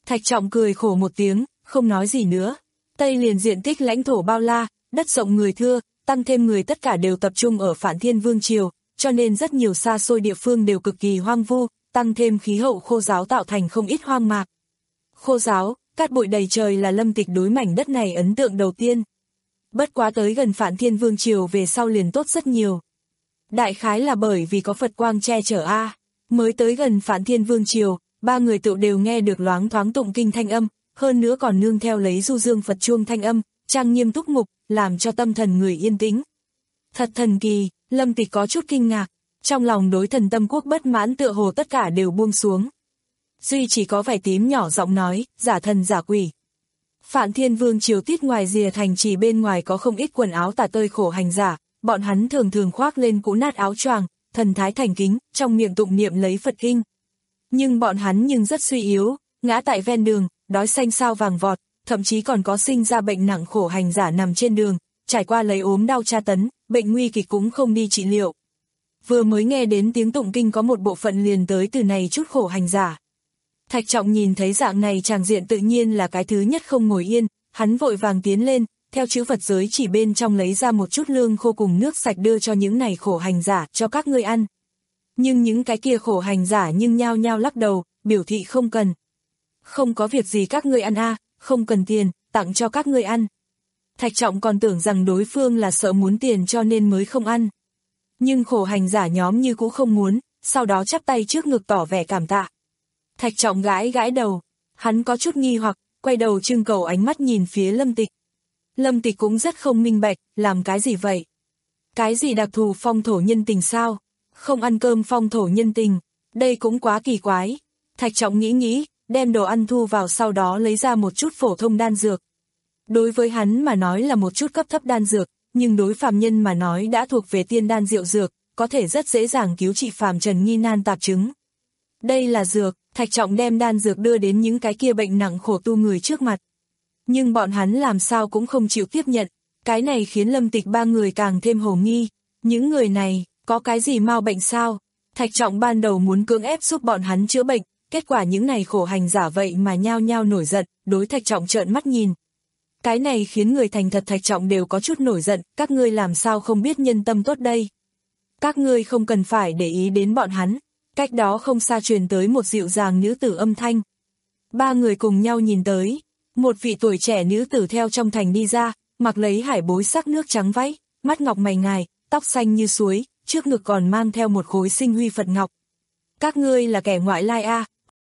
Thạch Trọng cười khổ một tiếng, không nói gì nữa. Tây liền diện tích lãnh thổ bao la, đất rộng người thưa, tăng thêm người tất cả đều tập trung ở Phản Thiên Vương Triều, cho nên rất nhiều xa xôi địa phương đều cực kỳ hoang vu, tăng thêm khí hậu khô ráo tạo thành không ít hoang mạc. Khô ráo, cát bụi đầy trời là Lâm Tịch đối mảnh đất này ấn tượng đầu tiên. Bất quá tới gần Phản Thiên Vương Triều về sau liền tốt rất nhiều. Đại khái là bởi vì có Phật quang che chở a, mới tới gần Phản Thiên Vương Triều, ba người tự đều nghe được loáng thoáng tụng kinh thanh âm, hơn nữa còn nương theo lấy du dương Phật chuông thanh âm, trang nghiêm túc mục, làm cho tâm thần người yên tĩnh. Thật thần kỳ, Lâm Tịch có chút kinh ngạc, trong lòng đối Thần Tâm Quốc bất mãn tựa hồ tất cả đều buông xuống. Duy chỉ có vẻ tím nhỏ giọng nói, giả thần giả quỷ. Phản Thiên Vương Triều tít ngoài rìa thành trì bên ngoài có không ít quần áo tả tơi khổ hành giả, bọn hắn thường thường khoác lên cũ nát áo choàng, thần thái thành kính, trong miệng tụng niệm lấy Phật kinh. Nhưng bọn hắn nhưng rất suy yếu, ngã tại ven đường, đói xanh sao vàng vọt, thậm chí còn có sinh ra bệnh nặng khổ hành giả nằm trên đường, trải qua lấy ốm đau tra tấn, bệnh nguy kịch cũng không đi trị liệu. Vừa mới nghe đến tiếng tụng kinh có một bộ phận liền tới từ này chút khổ hành giả. Thạch Trọng nhìn thấy dạng này tràng diện tự nhiên là cái thứ nhất không ngồi yên, hắn vội vàng tiến lên, theo chữ Phật giới chỉ bên trong lấy ra một chút lương khô cùng nước sạch đưa cho những này khổ hành giả, cho các ngươi ăn. Nhưng những cái kia khổ hành giả nhưng nhao nhao lắc đầu, biểu thị không cần. Không có việc gì các ngươi ăn a, à, không cần tiền, tặng cho các ngươi ăn. Thạch Trọng còn tưởng rằng đối phương là sợ muốn tiền cho nên mới không ăn. Nhưng khổ hành giả nhóm như cũ không muốn, sau đó chắp tay trước ngực tỏ vẻ cảm tạ. Thạch Trọng gãi gãi đầu, hắn có chút nghi hoặc, quay đầu trưng cầu ánh mắt nhìn phía Lâm Tịch. Lâm Tịch cũng rất không minh bạch, làm cái gì vậy? Cái gì đặc thù phong thổ nhân tình sao? Không ăn cơm phong thổ nhân tình, đây cũng quá kỳ quái. Thạch Trọng nghĩ nghĩ, đem đồ ăn thu vào sau đó lấy ra một chút phổ thông đan dược. Đối với hắn mà nói là một chút cấp thấp đan dược, nhưng đối phàm nhân mà nói đã thuộc về tiên đan diệu dược, có thể rất dễ dàng cứu trị phàm trần nghi nan tạp chứng. Đây là dược, Thạch Trọng đem đan dược đưa đến những cái kia bệnh nặng khổ tu người trước mặt. Nhưng bọn hắn làm sao cũng không chịu tiếp nhận, cái này khiến Lâm Tịch ba người càng thêm hồ nghi. Những người này, có cái gì mau bệnh sao? Thạch Trọng ban đầu muốn cưỡng ép giúp bọn hắn chữa bệnh, kết quả những này khổ hành giả vậy mà nhao nhao nổi giận, đối Thạch Trọng trợn mắt nhìn. Cái này khiến người thành thật Thạch Trọng đều có chút nổi giận, các ngươi làm sao không biết nhân tâm tốt đây? Các ngươi không cần phải để ý đến bọn hắn. Cách đó không xa truyền tới một dịu dàng nữ tử âm thanh. Ba người cùng nhau nhìn tới, một vị tuổi trẻ nữ tử theo trong thành đi ra, mặc lấy hải bối sắc nước trắng váy, mắt ngọc mày ngài, tóc xanh như suối, trước ngực còn mang theo một khối sinh huy Phật ngọc. Các ngươi là kẻ ngoại lai a? À?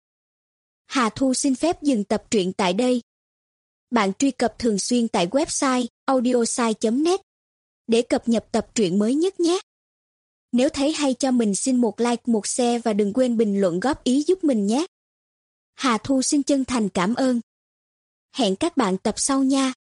Hà Thu xin phép dừng tập truyện tại đây. Bạn truy cập thường xuyên tại website audiosai chấm net để cập nhật tập truyện mới nhất nhé. Nếu thấy hay cho mình xin một like, một share và đừng quên bình luận góp ý giúp mình nhé. Hà Thu xin chân thành cảm ơn. Hẹn các bạn tập sau nha.